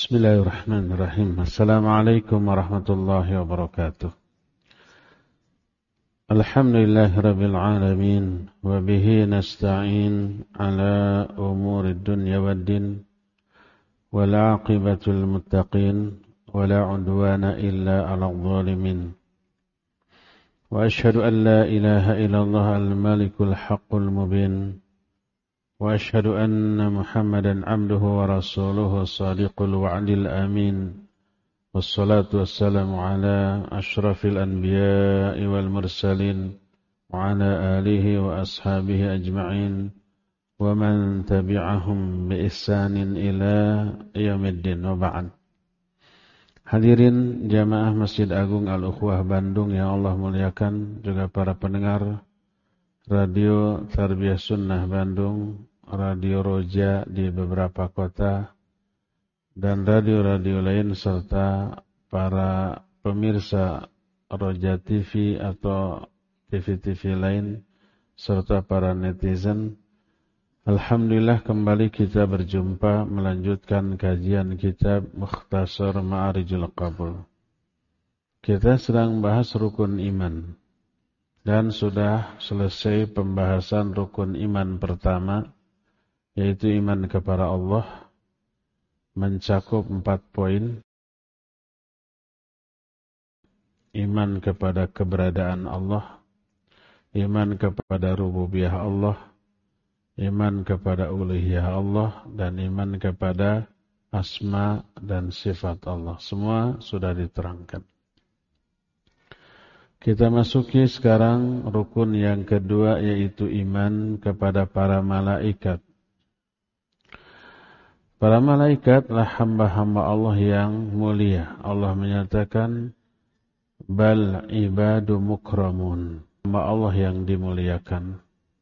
Bismillahirrahmanirrahim. Assalamualaikum warahmatullahi wabarakatuh. Alhamdulillahirabbil alamin wa bihi nasta'in ala umurid dunya waddin wal 'aqibatul muttaqin wa la 'udwana illa 'alal zalimin. Wa asyhadu an la ilaha illallah al-malikul haqqul mubin. وأشهد أن محمدا عبده ورسوله الصادق الوعد الأمين والصلاة والسلام على أشرف الأنبياء والمرسلين وعلى آله وأصحابه أجمعين ومن تبعهم بإحسان إلى يوم الدين وبعد. Hadirin jamaah Masjid Agung Al-Ukhwah Bandung yang Allah muliakan, juga para pendengar Radio Tarbiyah Sunnah Bandung, Radio Roja di beberapa kota, dan radio-radio lain, serta para pemirsa Roja TV atau TV-TV lain, serta para netizen. Alhamdulillah kembali kita berjumpa melanjutkan kajian kitab Mukhtasar Ma'arijul Qabul. Kita sedang bahas rukun iman. Dan sudah selesai pembahasan rukun iman pertama, yaitu iman kepada Allah, mencakup 4 poin. Iman kepada keberadaan Allah, iman kepada rububiyah Allah, iman kepada uluhiyah Allah, dan iman kepada asma dan sifat Allah. Semua sudah diterangkan. Kita masuki sekarang rukun yang kedua, yaitu iman kepada para malaikat. Para malaikat adalah hamba-hamba Allah yang mulia. Allah menyatakan, bal ibadu mukramun, hamba Allah yang dimuliakan.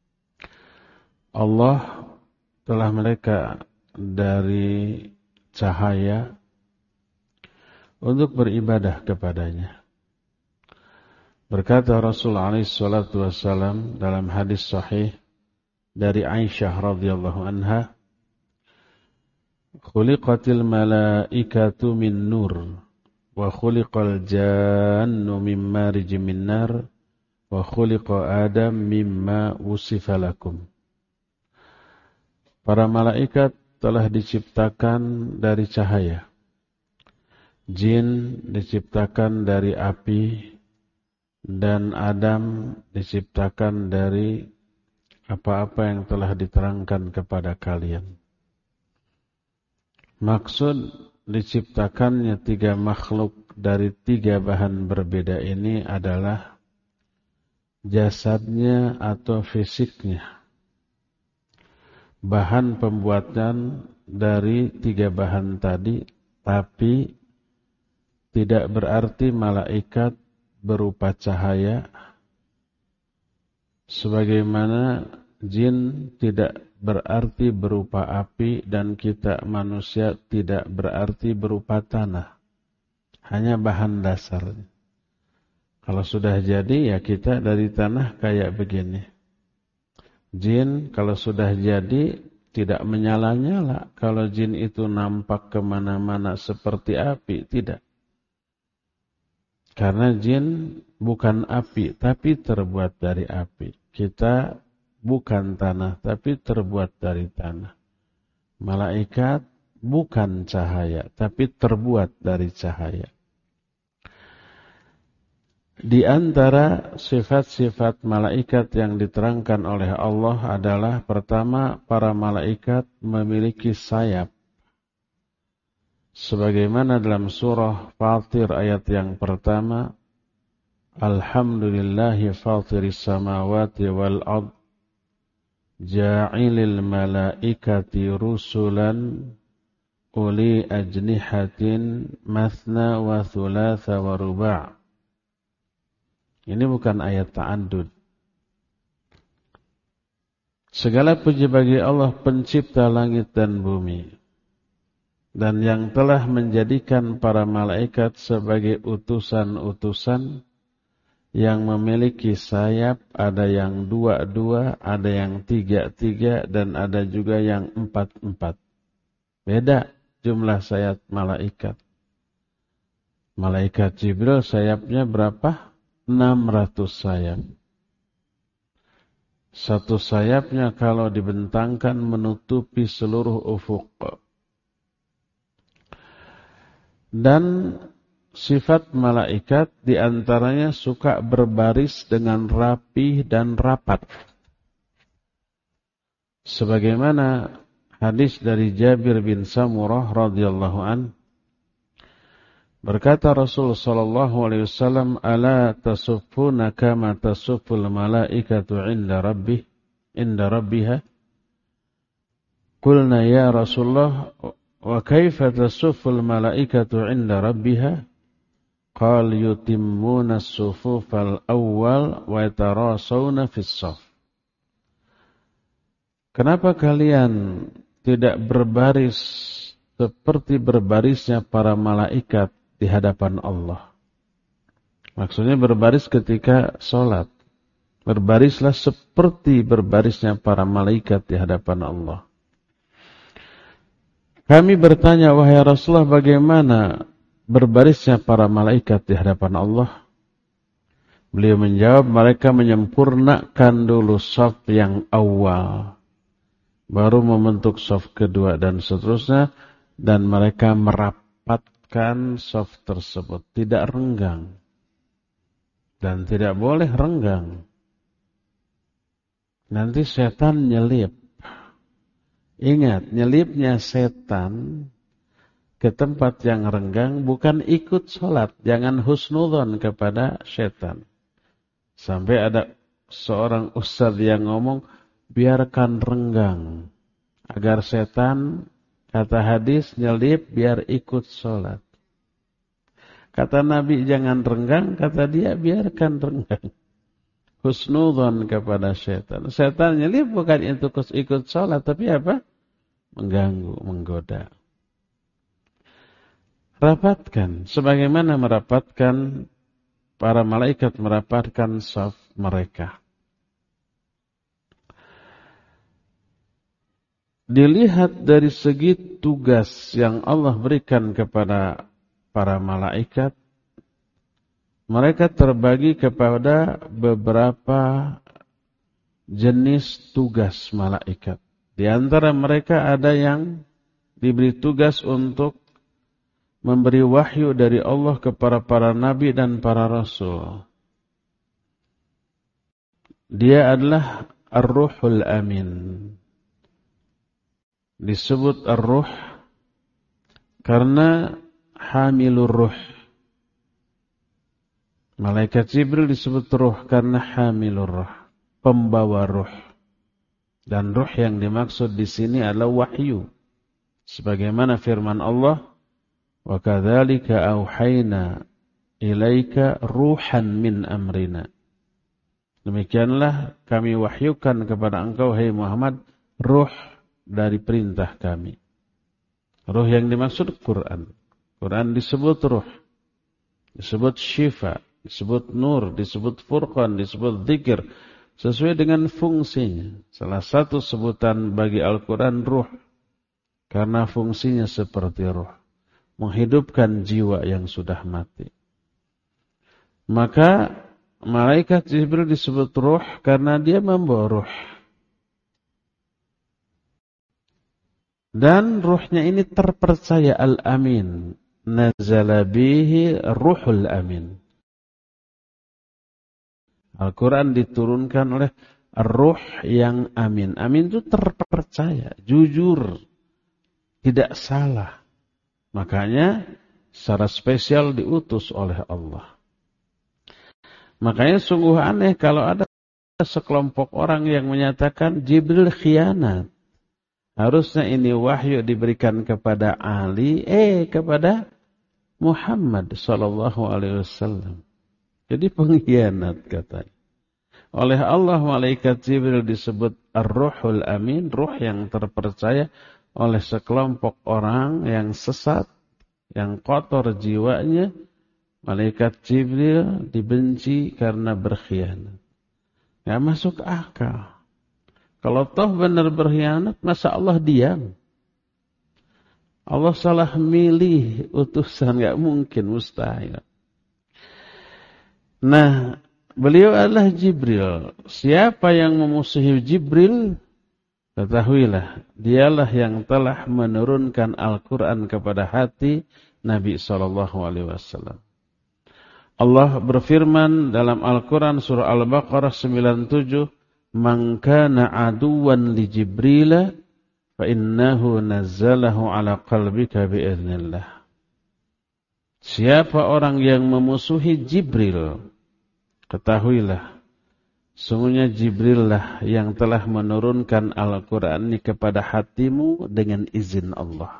Allah telah mereka dari cahaya untuk beribadah kepadanya. Berkata Rasulullah SAW dalam hadis sahih dari Aisyah radhiyallahu anha, khuliqatil malaikatu min nur wa khuliqal jannu min marijim min nar wa khuliqa Adam mimma wusifa lakum. Para malaikat telah diciptakan dari cahaya. Jin diciptakan dari api, dan Adam diciptakan dari apa-apa yang telah diterangkan kepada kalian. Maksud diciptakannya 3 makhluk dari 3 bahan berbeda ini adalah jasadnya atau fisiknya. Bahan pembuatan dari 3 bahan tadi, tapi tidak berarti malaikat berupa cahaya, sebagaimana jin tidak berarti berupa api, dan kita manusia tidak berarti berupa tanah. Hanya bahan dasarnya. Kalau sudah jadi, ya kita dari tanah kayak begini. Jin kalau sudah jadi tidak menyala-nyala. Kalau jin itu nampak kemana-mana seperti api, tidak. Karena jin bukan api, tapi terbuat dari api. Kita bukan tanah, tapi terbuat dari tanah. Malaikat bukan cahaya, tapi terbuat dari cahaya. Di antara sifat-sifat malaikat yang diterangkan oleh Allah adalah, pertama, para malaikat memiliki sayap. Sebagaimana dalam surah Fatir ayat yang pertama, Alhamdulillahi fatiris samawati wal ard, ja'ilil malaikati rusulan uli ajnihatin mathna wa thulatha wa ruba'. Ini bukan ayat ta'addud. Segala puji bagi Allah, pencipta langit dan bumi, dan yang telah menjadikan para malaikat sebagai utusan-utusan yang memiliki sayap, ada yang 2-2, ada yang 3-3, dan ada juga yang 4-4. Beda jumlah sayap malaikat. Malaikat Jibril sayapnya berapa? 600 sayap. Satu sayapnya kalau dibentangkan menutupi seluruh ufuk. Dan sifat malaikat diantaranya suka berbaris dengan rapi dan rapat. Sebagaimana hadis dari Jabir bin Samurah radhiyallahu an, berkata Rasul sallallahu alaihi wasallam, "Ala tasuffuna kama tasufful malaikatu 'inda rabbiha?" Qulna ya Rasulullah, wa kaifa tasufful malaikatu 'inda rabbiha? Qal yutimmuna as-sufufal awwal wa yatarasawna fis shaf. Kenapa kalian tidak berbaris seperti berbarisnya para malaikat di hadapan Allah? Maksudnya berbaris ketika sholat. Berbarislah seperti berbarisnya para malaikat di hadapan Allah. Kami bertanya, wahai Rasulullah, bagaimana berbarisnya para malaikat di hadapan Allah? Beliau menjawab, mereka menyempurnakan dulu shaf yang awal, baru membentuk shaf kedua dan seterusnya, dan mereka merapatkan shaf tersebut, tidak renggang dan tidak boleh renggang. Nanti setan nyelip. Ingat, nyelipnya setan ke tempat yang renggang bukan ikut sholat. Jangan husnudzon kepada setan. Sampai ada seorang ustadz yang ngomong, biarkan renggang. Agar setan, kata hadis, nyelip biar ikut sholat. Kata Nabi jangan renggang, kata dia biarkan renggang. Husnudzon kepada setan. Setan nyelip bukan untuk ikut sholat, tapi apa? Mengganggu, menggoda. Rapatkan, sebagaimana merapatkan para malaikat merapatkan shaf mereka. Dilihat dari segi tugas yang Allah berikan kepada para malaikat, mereka terbagi kepada beberapa jenis tugas malaikat. Di antara mereka ada yang diberi tugas untuk memberi wahyu dari Allah kepada para nabi dan para rasul. Dia adalah Ar-Ruhul Amin. Disebut Ar-Ruh karena hamilur ruh. Malaikat Jibril disebut ruh karena hamilur ruh, pembawa ruh. Dan ruh yang dimaksud di sini adalah wahyu. Sebagaimana firman Allah, "Wa kadzalika auhayna ilaika ruhan min amrina." Demikianlah kami wahyukan kepada engkau, hai Muhammad, ruh dari perintah kami. Ruh yang dimaksud Quran. Quran disebut ruh, disebut syifa, disebut nur, disebut furqan, disebut zikir, sesuai dengan fungsinya. Salah satu sebutan bagi Al-Quran ruh, karena fungsinya seperti ruh, menghidupkan jiwa yang sudah mati. Maka malaikat Jibril disebut ruh karena dia membawa ruh. Dan ruhnya ini terpercaya, Al-Amin. Nazala bihi Ruhul Amin. Al-Quran diturunkan oleh Ruh yang amin. Amin itu terpercaya, jujur, tidak salah. Makanya secara spesial diutus oleh Allah. Makanya sungguh aneh kalau ada sekelompok orang yang menyatakan Jibril khianat. Harusnya ini wahyu diberikan kepada Ali, kepada Muhammad sallallahu alaihi wasallam. Jadi pengkhianat katanya. Oleh Allah malaikat Jibril disebut Ar-Ruhul Amin, ruh yang terpercaya oleh sekelompok orang yang sesat, yang kotor jiwanya. Malaikat Jibril dibenci karena berkhianat. Gak masuk akal. Kalau toh benar berkhianat, masa Allah diam? Allah salah milih utusan, enggak mungkin, mustahil. Nah, beliau adalah Jibril. Siapa yang memusuhi Jibril, ketahuilah, dialah yang telah menurunkan Al-Quran kepada hati Nabi SAW. Allah berfirman dalam Al-Quran surah Al-Baqarah 97, "Man kana aduwan li Jibril fa innahu nazzalahu ala qalbika bi'iznillah." Siapa orang yang memusuhi Jibril, ketahuilah, sungguhnya Jibril lah yang telah menurunkan Al-Quran ini kepada hatimu dengan izin Allah.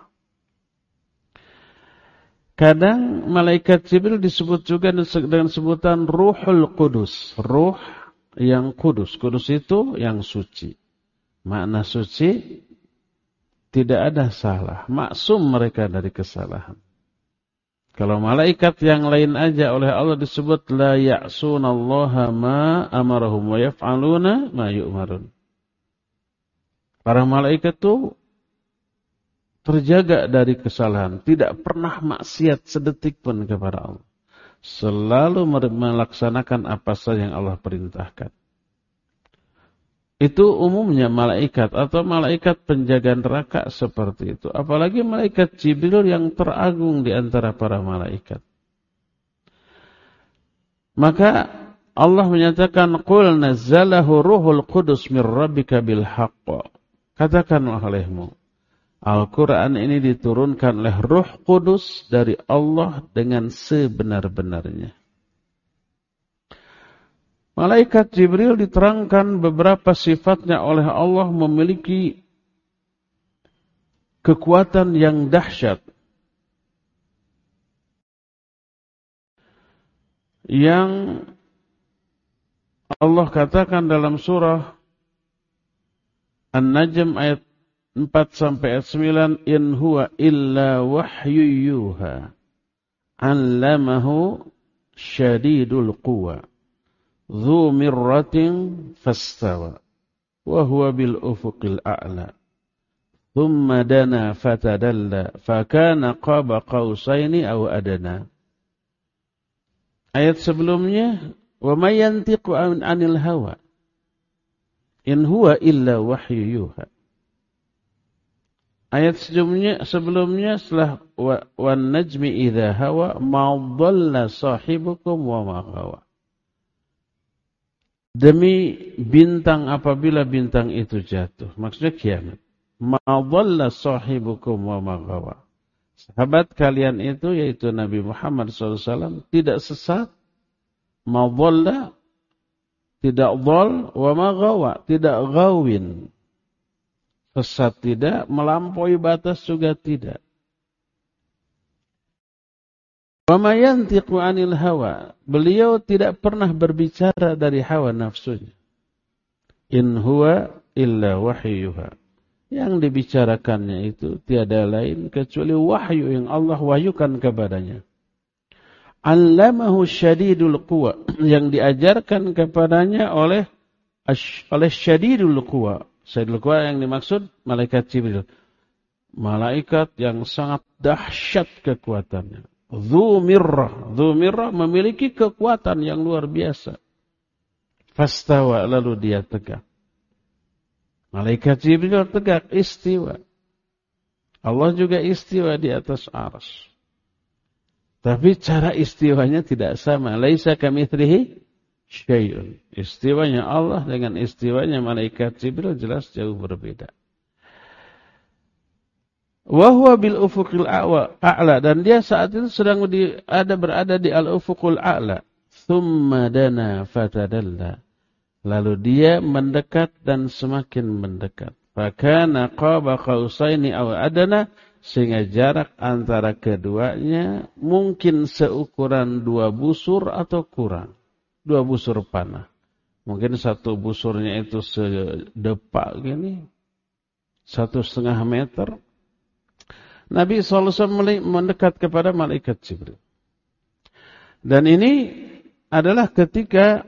Kadang malaikat Jibril disebut juga dengan sebutan Ruhul Qudus. Ruh yang kudus. Kudus itu yang suci. Makna suci, tidak ada salah. Maksum mereka dari kesalahan. Kalau malaikat yang lain aja oleh Allah disebut la ya'sunallaha ma amarahum wa yaf'aluna ma yu'marun. Para malaikat itu terjaga dari kesalahan, tidak pernah maksiat sedetik pun kepada Allah. Selalu melaksanakan apa saja yang Allah perintahkan. Itu umumnya malaikat atau malaikat penjaga neraka seperti itu. Apalagi malaikat Jibril yang teragung di antara para malaikat. Maka Allah menyatakan, "Qul nazzalahu ruhul qudus mir rabbika bil haqq." Katakanlah olehmu, Al-Quran ini diturunkan oleh Ruh Kudus dari Allah dengan sebenar-benarnya. Malaikat Jibril diterangkan beberapa sifatnya oleh Allah memiliki kekuatan yang dahsyat. Yang Allah katakan dalam surah An-Najm ayat 4 sampai ayat 9, in huwa illa wahyu yuha, 'allamahu syadidul quwa, dzu mirratin fastawa, wa huwa bil ufuqil a'la, thumma dana fatadalla, fakana qaba qausaini aw adana. Ayat sebelumnya, wa may yantiqu 'anil hawa, in huwa illa wahyu yuha. Ayat sebelumnya setelah wan najmi idza hawa ma dhalla sahibukum wa ma ghawa. Demi bintang apabila bintang itu jatuh, maksudnya kiamat. Ma dhalla sahibukum wa ma ghawa. Sahabat kalian itu yaitu Nabi Muhammad SAW tidak sesat, ma dhalla tidak dhal, wa ma ghawa tidak ghawin. Sesat tidak, melampaui batas juga tidak. Wa ma yantiqu 'anil hawa. Beliau tidak pernah berbicara dari hawa nafsunya. In huwa illa wahyuha. Yang dibicarakannya itu tiada lain kecuali wahyu yang Allah wahyukan kepadanya. 'Allamahu syadidul quwa, yang diajarkan kepadanya oleh syadidul quwa. Syadidul quwa yang dimaksud malaikat Jibril. Malaikat yang sangat dahsyat kekuatannya. Dzu mirrah memiliki kekuatan yang luar biasa. Fastawa, lalu dia tegak. Malaikat Jibril tegak, istiwa. Allah juga istiwa di atas arsy. Tapi cara istiwanya tidak sama. Laisa kamitslihi syai'un. Istiwanya Allah dengan istiwanya malaikat Jibril jelas jauh berbeda. Wa huwa bil ufuqil a'la, dan dia saat itu sedang berada di al-ufuqul a'la. Tsumma dana fatadalla. Lalu dia mendekat dan semakin mendekat. Fakana qaba qausaini aw adana, sehingga jarak antara keduanya mungkin seukuran 2 busur atau kurang. 2 busur panah. Mungkin satu busurnya itu sedepak gini. 1,5 meter. Nabi SAW mendekat kepada malaikat Jibril. Dan ini adalah ketika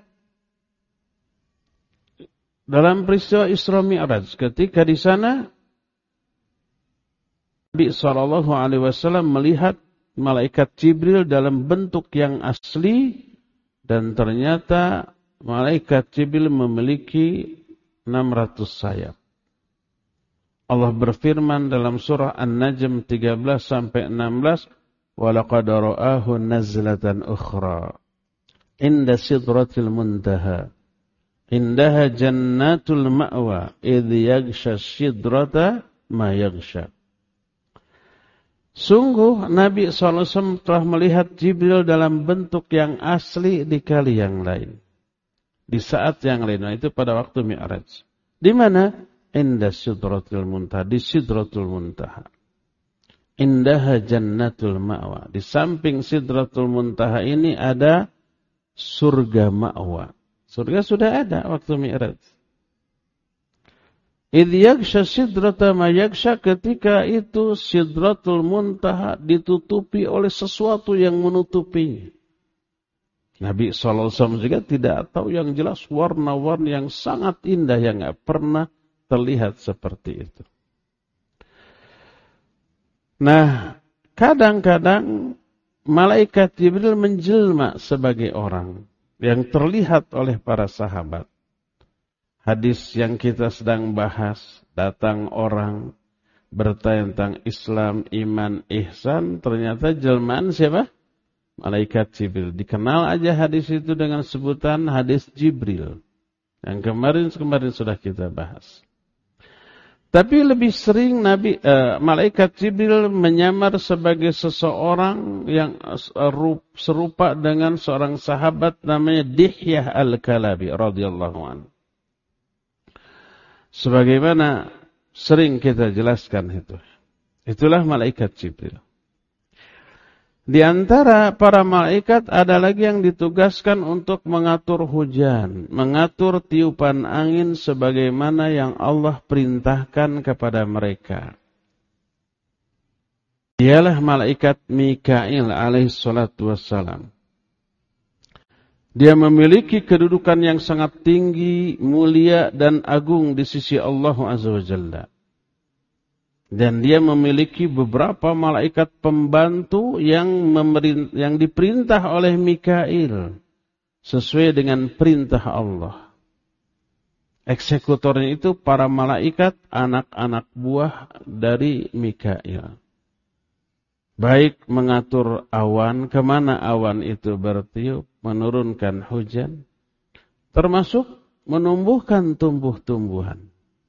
dalam peristiwa Isra Mi'raj. Ketika di sana Nabi SAW melihat malaikat Jibril dalam bentuk yang asli, dan ternyata malaikat Jibril memiliki 600 sayap. Allah berfirman dalam surah An-Najm 13-16, وَلَقَدْ رَآهُ نَزْلَةً أُخْرَى عِنْدَ سِدْرَةِ الْمُنْتَهَى عِنْدَهَا جَنَّاتُ الْمَأْوَى إِذْ يَغْشَى السِّدْرَةَ مَا يَغْشَى. Sungguh Nabi SAW telah melihat Jibril dalam bentuk yang asli di kali yang lain, di saat yang lain. Nah, itu pada waktu Mi'raj. Di mana? Inda Sidratul Muntaha, di Sidratul Muntaha. Indaha Jannatul Ma'wa. Di samping Sidratul Muntaha ini ada surga Ma'wa. Surga sudah ada waktu Mi'raj. Idh yaghsha sidrata ma yaghsha, ketika itu Sidratul Muntaha ditutupi oleh sesuatu yang menutupinya. Nabi SAW juga tidak tahu yang jelas warna-warni yang sangat indah yang tidak pernah terlihat seperti itu. Nah, kadang-kadang malaikat Jibril menjelma sebagai orang yang terlihat oleh para sahabat. Hadis yang kita sedang bahas, datang orang bertanya tentang Islam, iman, ihsan, ternyata jelmaan siapa? Malaikat Jibril. Dikenal aja hadis itu dengan sebutan hadis Jibril. Yang kemarin sudah kita bahas. Tapi lebih sering malaikat Jibril menyamar sebagai seseorang yang serupa dengan seorang sahabat namanya Dihyah Al-Kalabi radhiyallahu anhu. Sebagaimana sering kita jelaskan itu. Itulah malaikat Jibril. Di antara para malaikat ada lagi yang ditugaskan untuk mengatur hujan, mengatur tiupan angin sebagaimana yang Allah perintahkan kepada mereka. Dialah malaikat Mikail alaihissalatu wassalam. Dia memiliki kedudukan yang sangat tinggi, mulia dan agung di sisi Allah Azza wa Jalla. Dan dia memiliki beberapa malaikat pembantu yang diperintah oleh Mikail sesuai dengan perintah Allah. Eksekutornya itu para malaikat, anak-anak buah dari Mikail. Baik mengatur awan, kemana awan itu bertiup, menurunkan hujan, termasuk menumbuhkan tumbuh-tumbuhan.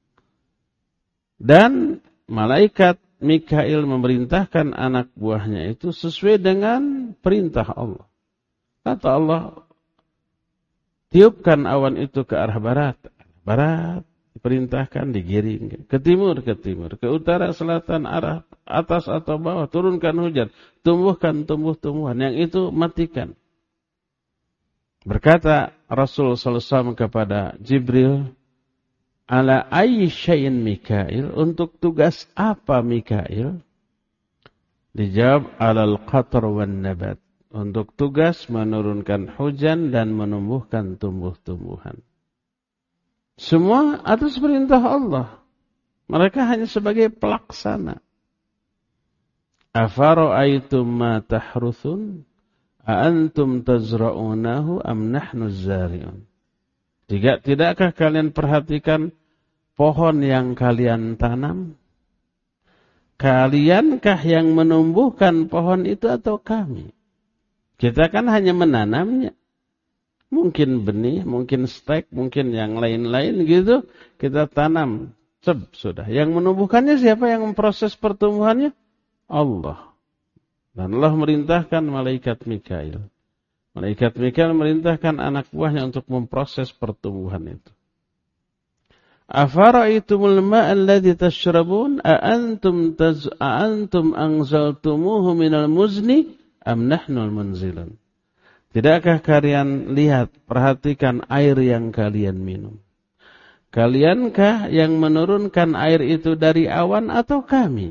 Dan malaikat Mikail memerintahkan anak buahnya itu sesuai dengan perintah Allah. Kata Allah, tiupkan awan itu ke arah barat. Barat diperintahkan digiring. Ke timur, ke utara, selatan, arah atas atau bawah, turunkan hujan. Tumbuhkan tumbuh-tumbuhan. Yang itu matikan. Berkata Rasul SAW kepada Jibril, ala ayyi syai'in Mikail, untuk tugas apa Mikail? Dijawab alal qatar wan nabat, untuk tugas menurunkan hujan dan menumbuhkan tumbuh-tumbuhan. Semua atas perintah Allah. Mereka hanya sebagai pelaksana. Afara'aitum ma tahruthun a antum tazra'unahu am nahnu zari'un. Tidakkah kalian perhatikan pohon yang kalian tanam? Kaliankah yang menumbuhkan pohon itu atau kami? Kita kan hanya menanamnya. Mungkin benih, mungkin stek, mungkin yang lain-lain gitu. Kita tanam, sudah. Yang menumbuhkannya siapa, yang memproses pertumbuhannya? Allah. Dan Allah merintahkan malaikat Mikail. Malaikat Mikail merintahkan anak buahnya untuk memproses pertumbuhan itu. Afara'aitumul ma'a alladhi tashrabun a antum anzaltumuhu minal muzni am nahnul munzilun. Tidakkah kalian lihat, perhatikan air yang kalian minum? Kaliankah yang menurunkan air itu dari awan atau kami?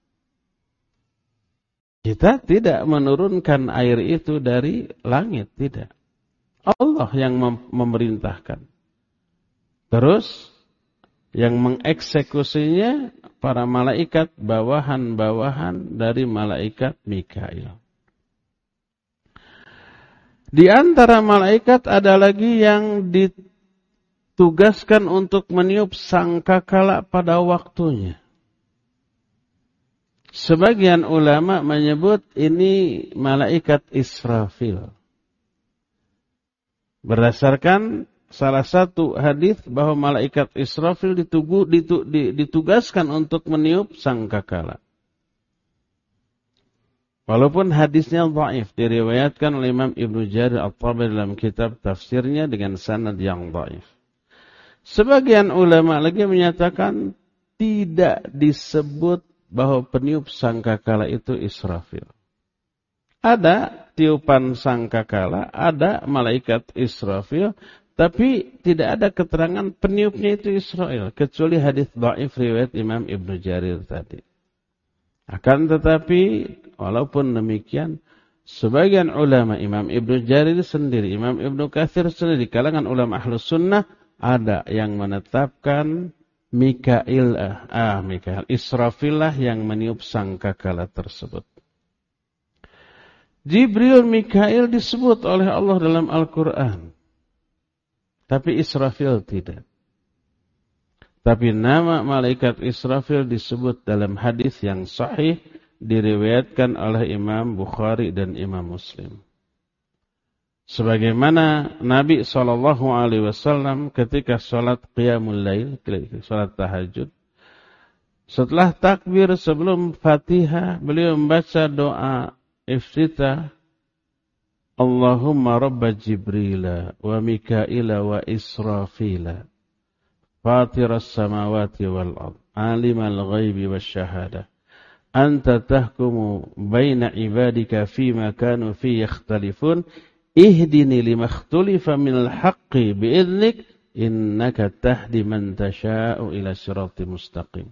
Kita tidak menurunkan air itu dari langit, tidak. Allah yang memerintahkan. Terus Yang mengeksekusinya para malaikat bawahan-bawahan dari malaikat Mikail. Di antara malaikat ada lagi yang ditugaskan untuk meniup sangkakala pada waktunya. Sebagian ulama menyebut ini malaikat Israfil. Berdasarkan salah satu hadis bahwa malaikat Israfil ditugaskan untuk meniup sangkakala. Walaupun hadisnya dhaif, diriwayatkan oleh Imam Ibnu Jarir At-Tabari dalam kitab tafsirnya dengan sanad yang dhaif. Sebagian ulama lagi menyatakan tidak disebut bahwa peniup sangkakala itu Israfil. Ada tiupan sangkakala, ada malaikat Israfil, tapi tidak ada keterangan peniupnya itu Israel, kecuali hadis dhaif riwayat Imam Ibnu Jarir tadi. Akan tetapi, walaupun demikian, sebagian ulama, Imam Ibnu Jarir sendiri, Imam Ibnu Katsir sendiri, kalangan ulama Ahlus Sunnah, ada yang menetapkan Mikail, Israfil lah yang meniup sangkakala tersebut. Jibril, Mikail disebut oleh Allah dalam Al-Quran. Tapi Israfil tidak. Tapi nama malaikat Israfil disebut dalam hadis yang sahih, diriwayatkan oleh Imam Bukhari dan Imam Muslim. Sebagaimana Nabi SAW ketika sholat qiyamul lail, sholat tahajud, setelah takbir sebelum Fatihah, beliau membaca doa iftitah, Allahumma rabba Jibrila wa Mikaila wa Israfila, fatiras samawati wal ard, alimal ghaibi wasyahada, anta tahkumu baina ibadika fima kanu fi yakhtalifun, ihdini lima ikhtulifa minal haqqi bi'idhnik, innaka tahdi man tasha'u ila sirati mustaqim.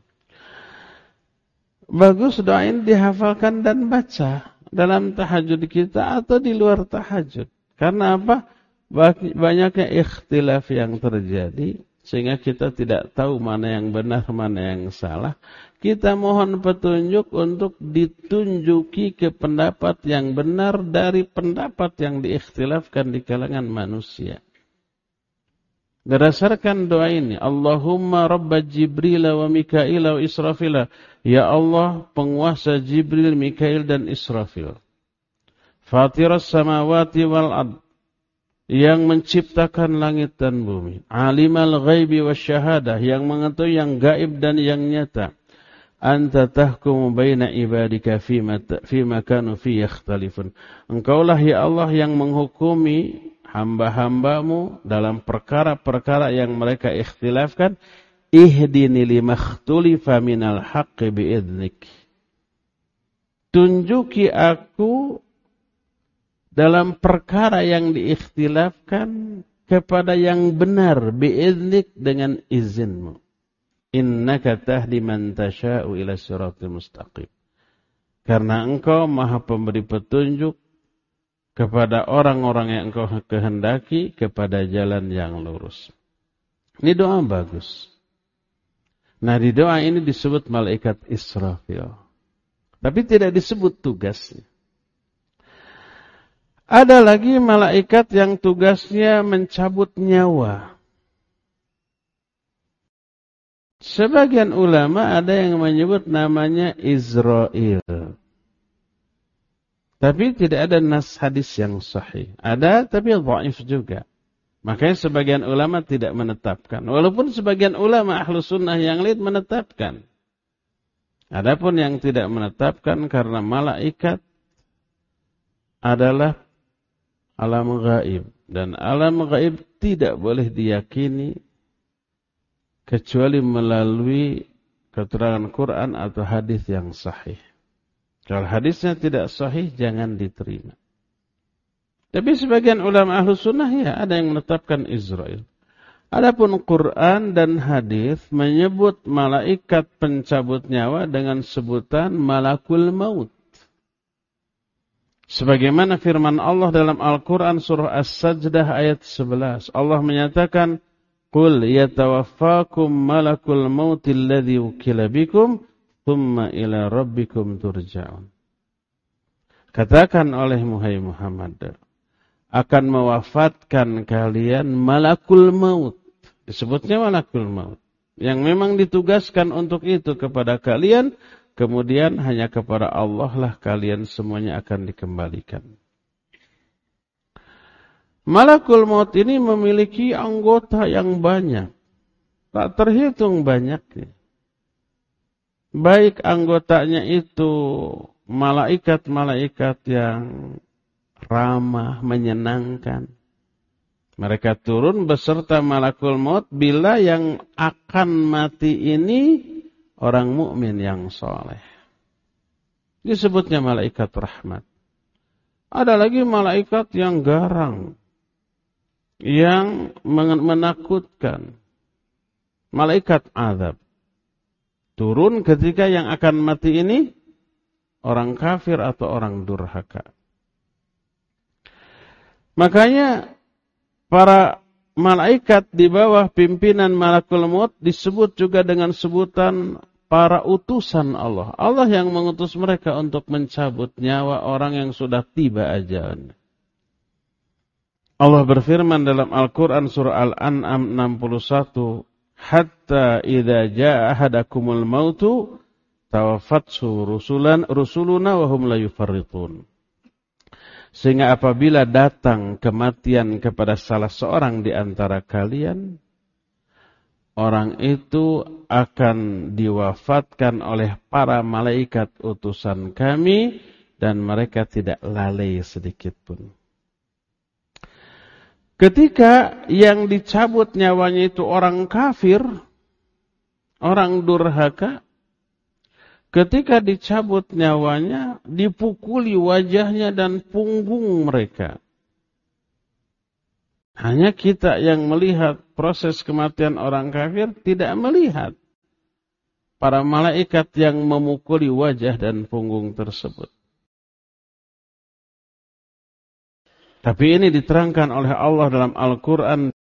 Bagus doa ini dihafalkan dan baca dalam tahajud kita atau di luar tahajud. Karena apa? Banyaknya ikhtilaf yang terjadi, sehingga kita tidak tahu mana yang benar, mana yang salah. Kita mohon petunjuk untuk ditunjuki ke pendapat yang benar dari pendapat yang diikhtilafkan di kalangan manusia. Berdasarkan doa ini, Allahumma rabba Jibril wa Mikail wa Israfil. Ya Allah, penguasa Jibril, Mikail dan Israfil. Fatiras samawati wal ard, yang menciptakan langit dan bumi. Alimal ghaibi wasyahadah, yang mengetahui yang gaib dan yang nyata. Anta tahkumu baina ibadika fima kanu fi yakhtalifun. Engkaulah ya Allah yang menghukumi hamba-hambamu dalam perkara-perkara yang mereka ikhtilafkan. Ihdini limakhtulifa minal haqqi bi'idhnik. Tunjuki aku dalam perkara yang diikhtilafkan kepada yang benar bi'idhnik, dengan izinmu. Innaka tahdi man tasha'u ila siratil mustaqim. Karena engkau maha pemberi petunjuk kepada orang-orang yang engkau kehendaki kepada jalan yang lurus. Ini doa bagus. Nah, di doa ini disebut malaikat Israfil. Tapi tidak disebut tugasnya. Ada lagi malaikat yang tugasnya mencabut nyawa. Sebagian ulama ada yang menyebut namanya Israel. Tapi tidak ada nas hadis yang sahih. Ada tapi dhaif juga. Makanya sebagian ulama tidak menetapkan. Walaupun sebagian ulama ahlu sunnah yang lain menetapkan. Adapun yang tidak menetapkan karena malaikat adalah alam gaib. Dan alam gaib tidak boleh diyakini kecuali melalui keterangan Quran atau hadis yang sahih. Kalau hadisnya tidak sahih, jangan diterima. Tapi sebagian ulama ahlu sunnah ya ada yang menetapkan Israel. Adapun Quran dan hadis menyebut malaikat pencabut nyawa dengan sebutan malakul maut. Sebagaimana firman Allah dalam Al-Quran surah As-Sajdah ayat 11. Allah menyatakan, Qul yatawaffakum malakul mautil ladzi wukila bikum thumma ila rabbikum turja'un. Katakan oleh Muhammad, akan mewafatkan kalian malakul maut. Disebutnya malakul maut. Yang memang ditugaskan untuk itu kepada kalian, kemudian hanya kepada Allah lah kalian semuanya akan dikembalikan. Malakul maut ini memiliki anggota yang banyak. Tak terhitung banyaknya. Baik anggotanya itu malaikat-malaikat yang ramah, menyenangkan. Mereka turun beserta malakul maut bila yang akan mati ini orang mukmin yang soleh. Disebutnya malaikat rahmat. Ada lagi malaikat yang garang, yang menakutkan. Malaikat azab. Turun ketika yang akan mati ini orang kafir atau orang durhaka. Makanya para malaikat di bawah pimpinan malakul maut disebut juga dengan sebutan para utusan Allah. Allah yang mengutus mereka untuk mencabut nyawa orang yang sudah tiba ajalnya. Allah berfirman dalam Al-Quran surah Al-An'am 61, Hatta idza jaa ahadakumul mautu tawaffathu rusuluna wa hum la yufarritun. Sehingga apabila datang kematian kepada salah seorang di antara kalian, orang itu akan diwafatkan oleh para malaikat utusan kami dan mereka tidak lalai sedikit pun. Ketika yang dicabut nyawanya itu orang kafir, orang durhaka, ketika dicabut nyawanya, dipukuli wajahnya dan punggung mereka. Hanya kita yang melihat proses kematian orang kafir tidak melihat para malaikat yang memukuli wajah dan punggung tersebut. Tapi ini diterangkan oleh Allah dalam Al-Quran.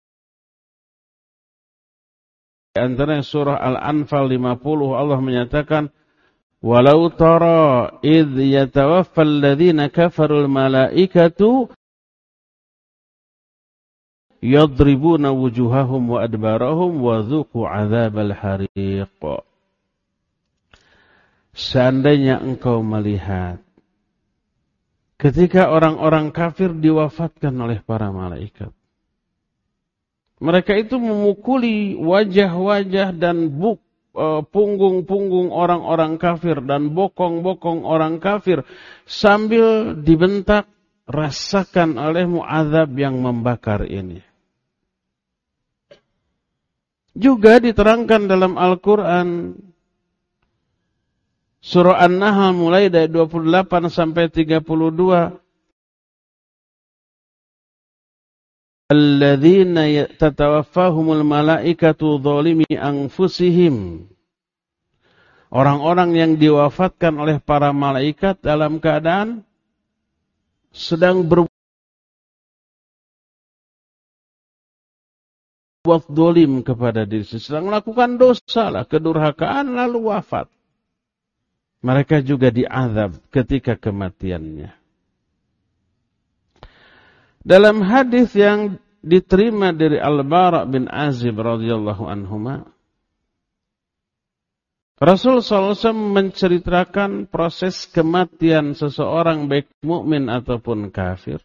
Di antara surah Al-Anfal 50 Allah menyatakan, Walau tara idh yatawaffal ladhina kafarul malaikatu yadribuna wujuhahum wa adbarahum wa dhuku azabal hariq. Seandainya engkau melihat ketika orang-orang kafir diwafatkan oleh para malaikat. Mereka itu memukuli wajah-wajah dan punggung-punggung orang-orang kafir dan bokong-bokong orang kafir sambil dibentak, rasakan olehmu azab yang membakar ini. Juga diterangkan dalam Al-Quran surah An-Nahl mulai dari 28 sampai 32. Alladzina tatawaffahumul malaikatu dzalimi anfusihim. Orang-orang yang diwafatkan oleh para malaikat dalam keadaan sedang berbuat zalim kepada diri, sedang melakukan dosa lah, kedurhakaan lalu wafat. Mereka juga diazab ketika kematiannya. Dalam hadis yang diterima dari Al-Bara' bin Azib radhiyallahu anhuma, Rasul SAW menceritakan proses kematian seseorang baik mukmin ataupun kafir.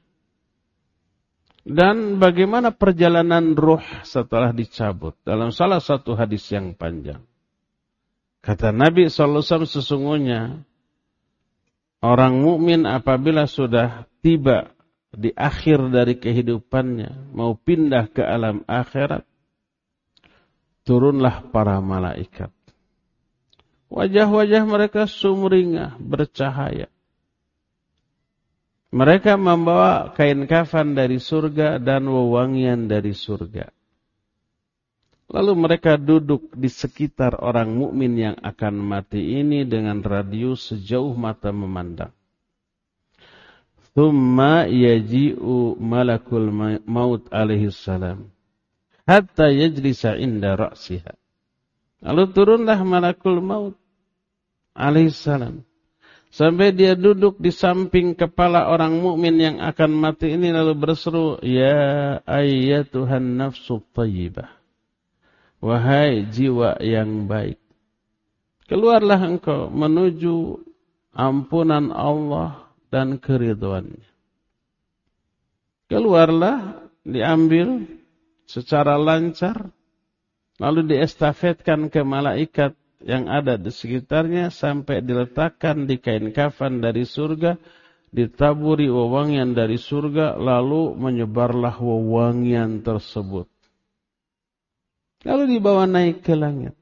Dan bagaimana perjalanan ruh setelah dicabut dalam salah satu hadis yang panjang. Kata Nabi SAW, sesungguhnya orang mukmin apabila sudah tiba di akhir dari kehidupannya, mau pindah ke alam akhirat, turunlah para malaikat. Wajah-wajah mereka sumringah, bercahaya. Mereka membawa kain kafan dari surga dan wewangian dari surga. Lalu mereka duduk di sekitar orang mukmin yang akan mati ini dengan radius sejauh mata memandang. Thumma yaji'u malakul maut alaihi salam. hatta yajlisa inda ra'siha. Lalu turunlah malakul maut alaihissalam sampai dia duduk di samping kepala orang mukmin yang akan mati ini, lalu berseru, ya ayyatuhan nafsu thayyibah, wahai jiwa yang baik, keluarlah engkau menuju ampunan Allah dan keridhaannya. Keluarlah, diambil secara lancar, lalu diestafetkan ke malaikat yang ada di sekitarnya sampai diletakkan di kain kafan dari surga, ditaburi wewangian dari surga, lalu menyebarlah wewangian tersebut. Lalu dibawa naik ke langit.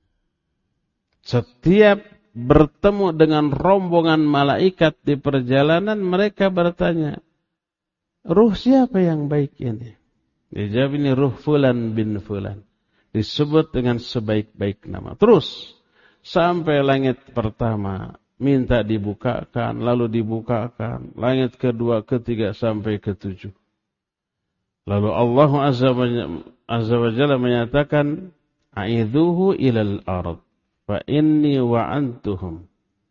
Setiap bertemu dengan rombongan malaikat di perjalanan, mereka bertanya, ruh siapa yang baik ini? Dijawab, ini ruh fulan bin fulan. Disebut dengan sebaik-baik nama. Terus sampai langit pertama minta dibukakan, lalu dibukakan. Langit kedua, ketiga, sampai ketujuh. Lalu Allah Azza wa Jalla menyatakan, a'idhuhu ilal ard, fa inni wa'antuhum.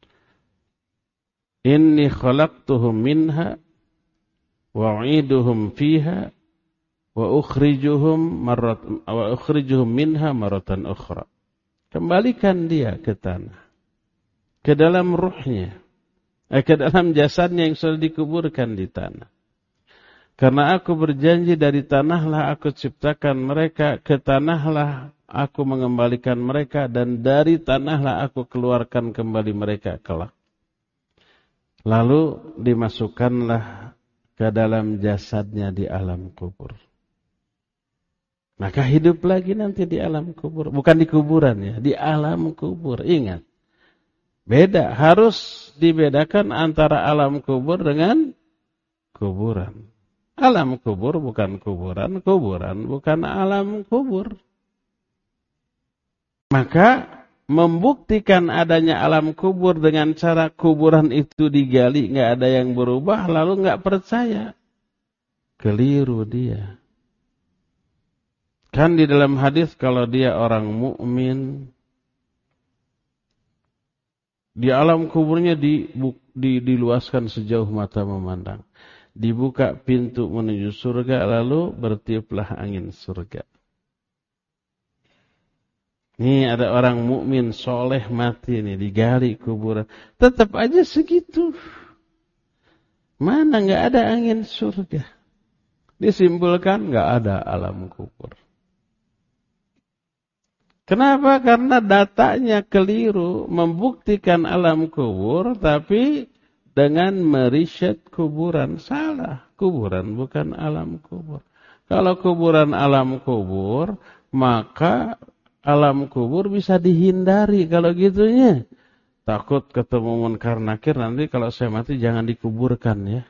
Inni khalaqtuhum minha, wa'u'iduhum fiha, wa ukhrijuhum minha maratan ukhra. Kembalikan dia ke tanah, ke dalam ruhnya, ke dalam jasadnya yang sudah dikuburkan di tanah. Karena aku berjanji, dari tanahlah aku ciptakan mereka, ke tanahlah aku mengembalikan mereka, dan dari tanahlah aku keluarkan kembali mereka kelak. Lalu dimasukkanlah ke dalam jasadnya di alam kubur. Maka hidup lagi nanti di alam kubur. Bukan di kuburan ya, di alam kubur. Ingat, beda. Harus dibedakan antara alam kubur dengan kuburan. Alam kubur bukan kuburan, kuburan bukan alam kubur. Maka membuktikan adanya alam kubur dengan cara kuburan itu digali, nggak ada yang berubah, lalu nggak percaya. Keliru dia. Kan di dalam hadis, kalau dia orang mukmin, di alam kuburnya diluaskan sejauh mata memandang. Dibuka pintu menuju surga, lalu bertiuplah angin surga. Ini ada orang mukmin soleh mati nih, digali kuburan. Tetap aja segitu. Mana nggak ada angin surga. Disimpulkan nggak ada alam kubur. Kenapa? Karena datanya keliru, membuktikan alam kubur, tapi dengan meriset kuburan. Salah, kuburan bukan alam kubur. Kalau kuburan alam kubur, maka alam kubur bisa dihindari kalau gitunya. Takut ketemu munkar nakir, nanti kalau saya mati jangan dikuburkan ya.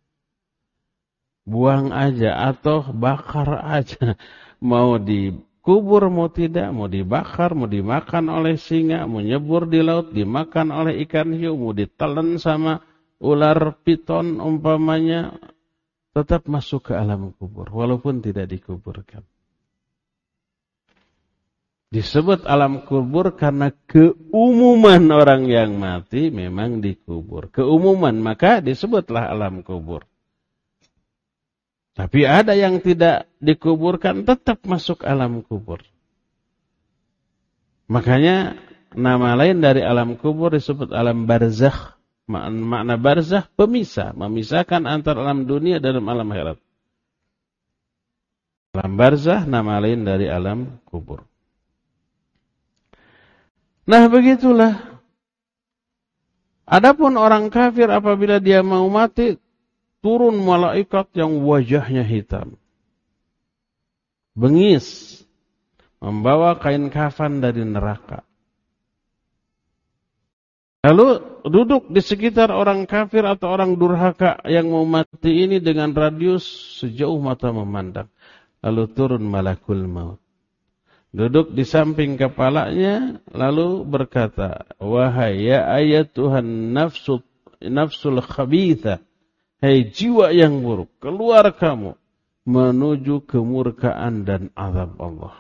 Buang aja atau bakar aja. Mau dikubur mau tidak, mau dibakar, mau dimakan oleh singa, mau nyebur di laut, dimakan oleh ikan hiu, mau ditelan sama ular piton umpamanya, tetap masuk ke alam kubur walaupun tidak dikuburkan. Disebut alam kubur karena keumuman orang yang mati memang dikubur. Keumuman, maka disebutlah alam kubur. Tapi ada yang tidak dikuburkan, tetap masuk alam kubur. Makanya nama lain dari alam kubur disebut alam barzakh. Makna barzakh pemisah, memisahkan antara alam dunia dan alam akhirat. Alam barzakh nama lain dari alam kubur. Nah, begitulah. Adapun orang kafir apabila dia mau mati, turun malaikat yang wajahnya hitam, bengis, membawa kain kafan dari neraka. Lalu duduk di sekitar orang kafir atau orang durhaka yang mau mati ini dengan radius sejauh mata memandang. Lalu turun malakul maut. Duduk di samping kepalanya lalu berkata, wahai ya ayatuhan nafsul khabitha, hai jiwa yang buruk, keluar kamu menuju kemurkaan dan azab Allah.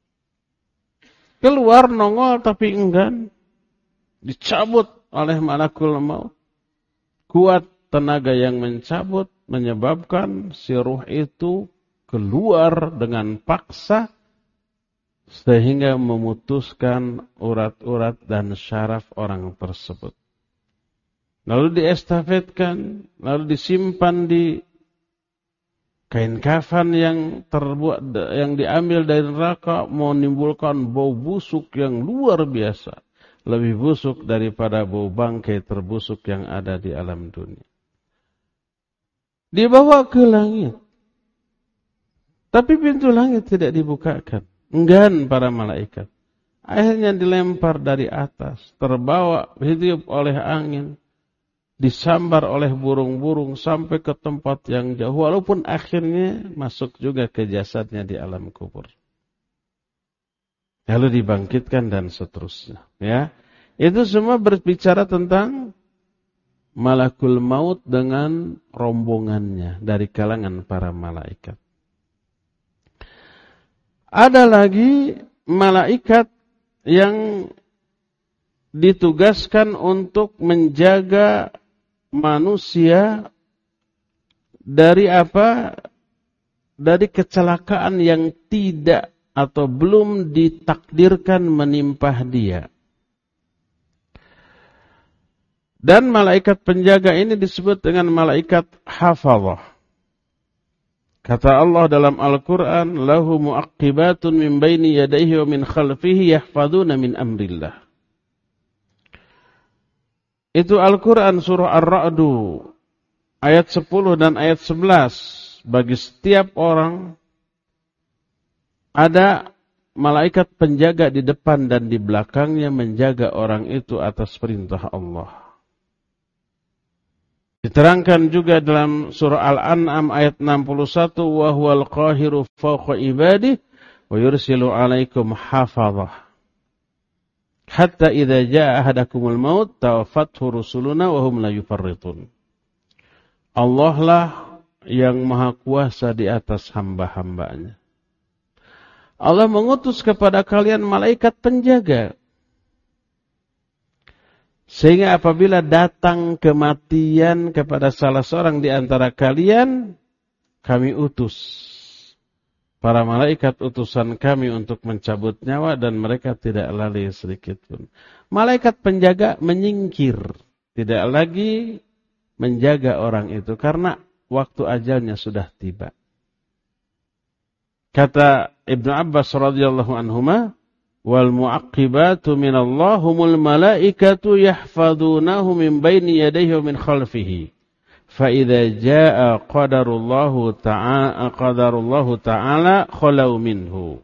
Keluar nongol tapi enggan, dicabut oleh malakul maut. Kuat tenaga yang mencabut menyebabkan si ruh itu keluar dengan paksa sehingga memutuskan urat-urat dan syaraf orang tersebut. Lalu diestafetkan, lalu disimpan di kain kafan yang diambil dari neraka, menimbulkan bau busuk yang luar biasa, lebih busuk daripada bau bangkai terbusuk yang ada di alam dunia. Dibawa ke langit, tapi pintu langit tidak dibukakan. Enggan para malaikat. Akhirnya dilempar dari atas, terbawa hidup oleh angin, disambar oleh burung-burung sampai ke tempat yang jauh, walaupun akhirnya masuk juga ke jasadnya di alam kubur. Lalu dibangkitkan dan seterusnya. Ya, itu semua berbicara tentang malakul maut dengan rombongannya dari kalangan para malaikat. Ada lagi malaikat yang ditugaskan untuk menjaga manusia dari apa? Dari kecelakaan yang tidak atau belum ditakdirkan menimpa dia. Dan malaikat penjaga ini disebut dengan malaikat hafazah. Kata Allah dalam Al-Quran, lahu mu'aqqibatun min baini yadayhi wa min khalfihi yahfaduna min amrillah. Itu Al-Quran surah Ar-Ra'du ayat 10 dan ayat 11. Bagi setiap orang ada malaikat penjaga di depan dan di belakangnya menjaga orang itu atas perintah Allah. Diterangkan juga dalam surah Al-An'am ayat 61, wa huwal qahiru fawqa ibadihi wa yursilu 'alaikum hafazah. Hatta idza jaa ahadakumul maut tawaffathu rusuluna wa hum la yufarritun. Allah lah yang maha kuasa di atas hamba-hambanya. Allah mengutus kepada kalian malaikat penjaga. Sehingga apabila datang kematian kepada salah seorang di antara kalian, kami utus para malaikat utusan kami untuk mencabut nyawa dan mereka tidak lalai sedikit pun. Malaikat penjaga menyingkir, tidak lagi menjaga orang itu karena waktu ajalnya sudah tiba. Kata Ibnu Abbas radhiyallahu anhuma, wal mu'aqqibatu minallah humul malaikatu yahfadunahu min baini yadayhi wa min khalfihi. Fa idza jaa qadarullahu ta'ala khalau minhu.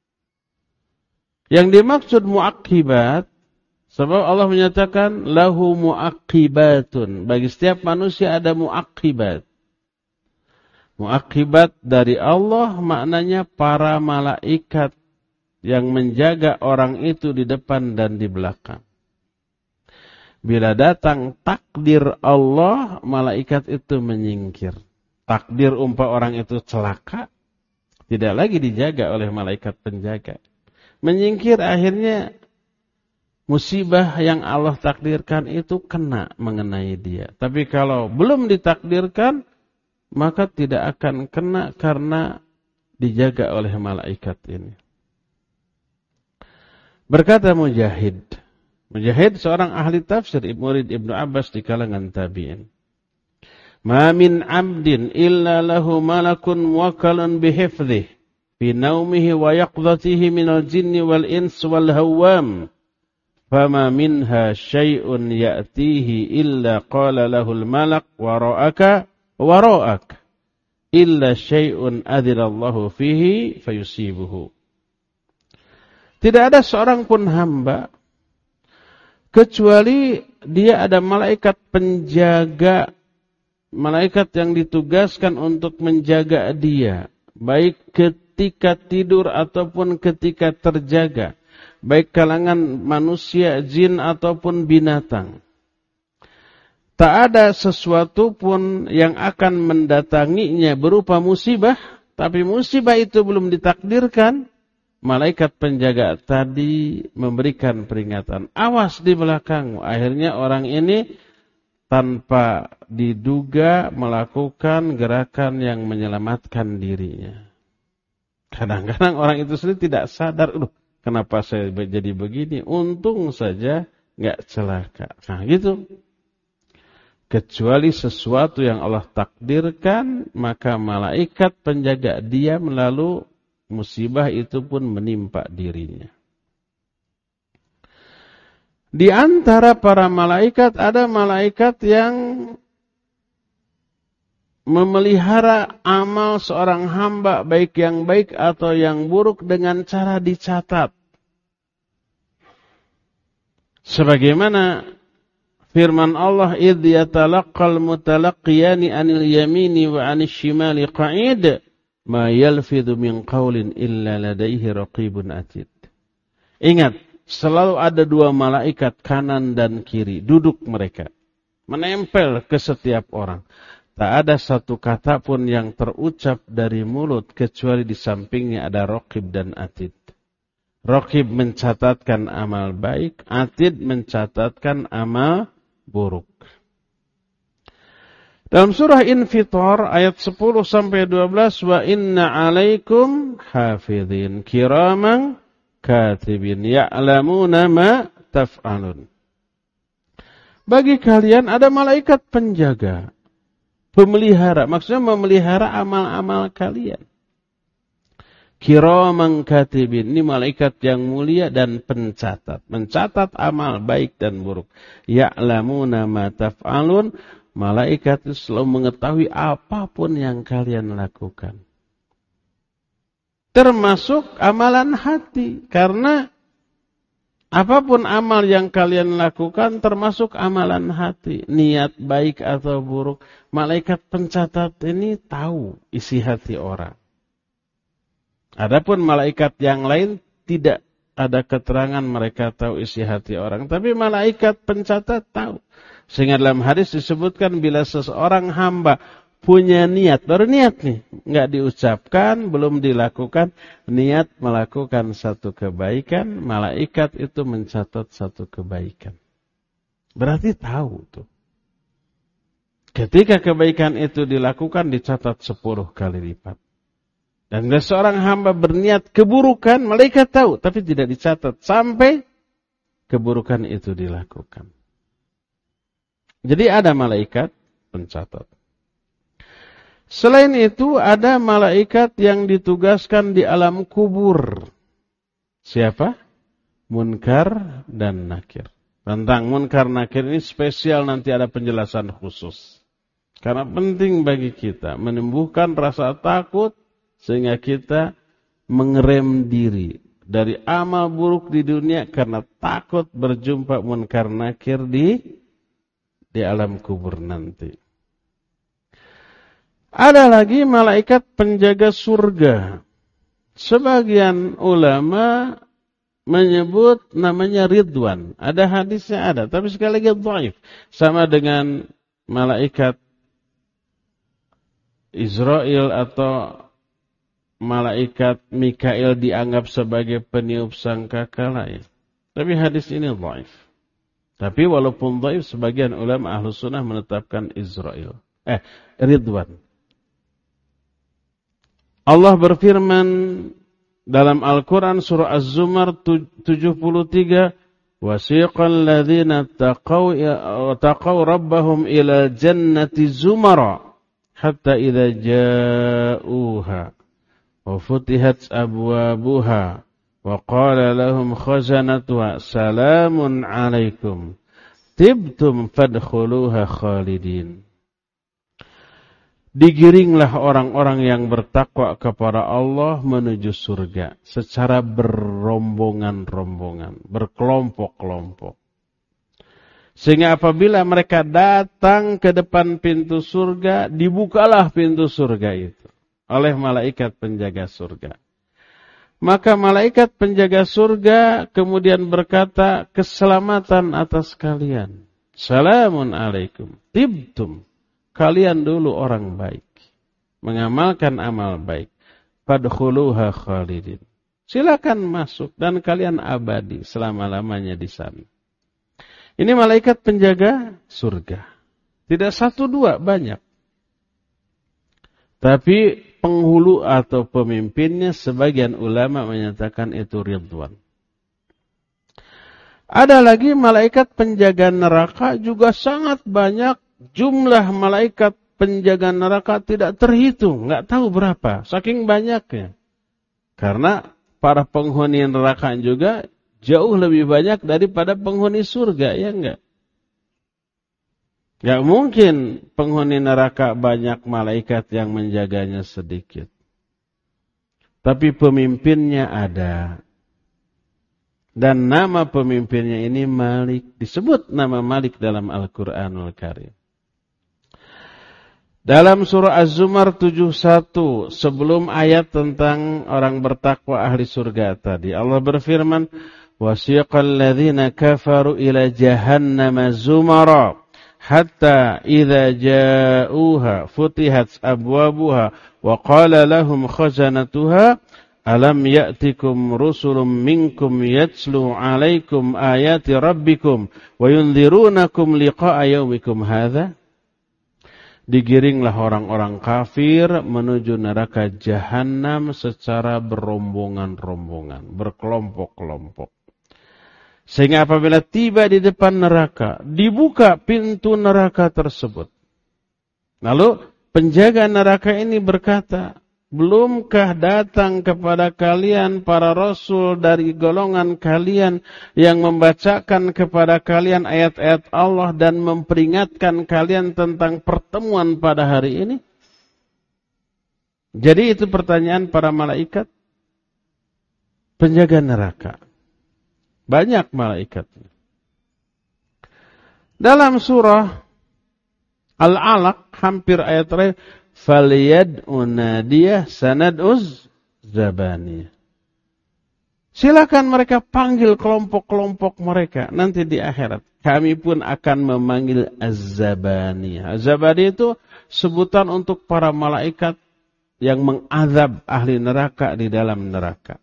Yang dimaksud mu'aqqibat, sebab Allah menyatakan lahu mu'aqqibatun. Bagi setiap manusia ada mu'aqqibat. Mu'aqqibat dari Allah maknanya para malaikat yang menjaga orang itu di depan dan di belakang. Bila datang takdir Allah, malaikat itu menyingkir. Takdir umpah orang itu celaka, tidak lagi dijaga oleh malaikat penjaga. Menyingkir akhirnya musibah yang Allah takdirkan itu kena mengenai dia. Tapi kalau belum ditakdirkan, maka tidak akan kena karena dijaga oleh malaikat ini. Berkata Mujahid seorang ahli tafsir, murid Ibnu Abbas di kalangan tabi'in. Ma min 'abdin illa lahu malakun muwakkalun bihifdhihi fi naumihi wa yaqdhatihi minal jinni wal ins wal hawam. Fama minha syai'un ya'tihi illa qala lahul malak wara'aka illa syai'un adzinallahu fihi fayusibuhu. Tidak ada seorang pun hamba kecuali dia ada malaikat penjaga, malaikat yang ditugaskan untuk menjaga dia, baik ketika tidur ataupun ketika terjaga, baik kalangan manusia, jin ataupun binatang. Tak ada sesuatu pun yang akan mendatanginya berupa musibah tapi musibah itu belum ditakdirkan, malaikat penjaga tadi memberikan peringatan, awas di belakangmu. Akhirnya orang ini tanpa diduga melakukan gerakan yang menyelamatkan dirinya. Kadang-kadang orang itu sendiri tidak sadar, kenapa saya jadi begini? Untung saja nggak celaka. Nah gitu. Kecuali sesuatu yang Allah takdirkan, maka malaikat penjaga diam, lalu musibah itu pun menimpa dirinya. Di antara para malaikat ada malaikat yang memelihara amal seorang hamba, baik yang baik atau yang buruk, dengan cara dicatat. Sebagaimana firman Allah, "Idh yatalaqqal mutalaqqiyani 'anil yamini wa 'anil shimali qa'id, ma yalfidhu min qawlin illa ladaihi raqibun atid." Ingat, selalu ada dua malaikat kanan dan kiri, duduk mereka, menempel ke setiap orang. Tak ada satu kata pun yang terucap dari mulut kecuali di sampingnya ada raqib dan atid. Raqib mencatatkan amal baik, atid mencatatkan amal buruk. Dalam surah Infitar ayat 10-12, wa inna 'alaikum hafidhin kiraman katibin ya'lamuna ma taf'alun. Bagi kalian ada malaikat penjaga, pemelihara, maksudnya memelihara amal-amal kalian. Kiraman katibin, ini malaikat yang mulia dan pencatat, mencatat amal baik dan buruk. Ya'lamuna ma taf'alun, malaikat itu selalu mengetahui apapun yang kalian lakukan. Termasuk amalan hati, karena apapun amal yang kalian lakukan termasuk amalan hati, niat baik atau buruk. Malaikat pencatat ini tahu isi hati orang. Adapun malaikat yang lain tidak ada keterangan mereka tahu isi hati orang. Tapi malaikat pencatat tahu. Sehingga dalam hadis disebutkan bila seseorang hamba punya niat, baru niat nih, nggak diucapkan, belum dilakukan, niat melakukan satu kebaikan, malaikat itu mencatat satu kebaikan. Berarti tahu tuh. Ketika kebaikan itu dilakukan, dicatat 10 kali lipat. Dan bila seorang hamba berniat keburukan, malaikat tahu, tapi tidak dicatat sampai keburukan itu dilakukan. Jadi ada malaikat pencatat. Selain itu ada malaikat yang ditugaskan di alam kubur. Siapa? Munkar dan Nakir. Tentang Munkar Nakir ini spesial, nanti ada penjelasan khusus. Karena penting bagi kita menumbuhkan rasa takut, sehingga kita mengerem diri dari amal buruk di dunia karena takut berjumpa Munkar Nakir di alam kubur nanti. Ada lagi malaikat penjaga surga. Sebagian ulama menyebut namanya Ridwan. Ada hadisnya ada, tapi sekali lagi dhaif. Sama dengan malaikat Israel atau malaikat Mikail dianggap sebagai peniup sangkakala. Tapi hadis ini dhaif. Tapi walaupun dhaif, sebagian ulama Ahlus Sunnah menetapkan Ridwan. Allah berfirman dalam Al-Quran surah Az-Zumar 73, wasiqal ladzina taqaw rabbahum ila jannati zumara hatta idza ja'uha wa futihat abwabuha wa qala lahum khazanatuha salamun alaikum tibtum fadkhuluha khalidin. Digiringlah orang-orang yang bertakwa kepada Allah menuju surga secara berombongan-rombongan, berkelompok-kelompok. Sehingga apabila mereka datang ke depan pintu surga, dibukalah pintu surga itu oleh malaikat penjaga surga. Maka malaikat penjaga surga kemudian berkata, keselamatan atas kalian. Salamun alaikum, tibtum. Kalian dulu orang baik, mengamalkan amal baik. fadkhuluha khalidin. Silakan masuk dan kalian abadi selama-lamanya di sana. Ini malaikat penjaga surga. Tidak satu dua, banyak. Tapi penghulu atau pemimpinnya sebagian ulama menyatakan itu Ridwan. Ada lagi malaikat penjaga neraka juga sangat banyak. Jumlah malaikat penjaga neraka tidak terhitung, nggak tahu berapa, saking banyaknya. Karena para penghuni neraka juga jauh lebih banyak daripada penghuni surga, ya enggak? Nggak mungkin penghuni neraka banyak malaikat yang menjaganya sedikit. Tapi pemimpinnya ada. Dan nama pemimpinnya ini Malik. Disebut nama Malik dalam Al-Quranul Karim. Dalam surah Az-Zumar 71, sebelum ayat tentang orang bertakwa ahli surga tadi, Allah berfirman, وَسِيقَ الَّذِينَ كَفَرُوا إِلَى جَهَنَّمَ زُمَرًا حَتَّى إِذَا جَاءُوهَا فُتِحَتْ أَبْوَابُهَا وَقَالَ لَهُمْ خَزَنَتُهَا أَلَمْ يَأْتِكُمْ رُسُلٌ مِّنكُمْ يَتْلُو عَلَيْكُمْ آيَاتِ رَبِّكُمْ وَيُنذِرُونَكُمْ لِقَاءَ يَوْمِكُمْ هَذَا. Digiringlah orang-orang kafir menuju neraka Jahannam secara berombongan-rombongan, berkelompok-kelompok. Sehingga apabila tiba di depan neraka, dibuka pintu neraka tersebut. Lalu penjaga neraka ini berkata, belumkah datang kepada kalian para rasul dari golongan kalian yang membacakan kepada kalian ayat-ayat Allah dan memperingatkan kalian tentang pertemuan pada hari ini? Jadi itu pertanyaan para malaikat penjaga neraka. Banyak malaikatnya. Dalam surah Al-Alaq hampir ayat terakhir, faliyad'u nadiyah sanad'uz zabaniyah. Silakan mereka panggil kelompok-kelompok mereka nanti di akhirat. Kami pun akan memanggil az-zabaniyah. Az-zabaniyah itu sebutan untuk para malaikat yang mengazab ahli neraka di dalam neraka.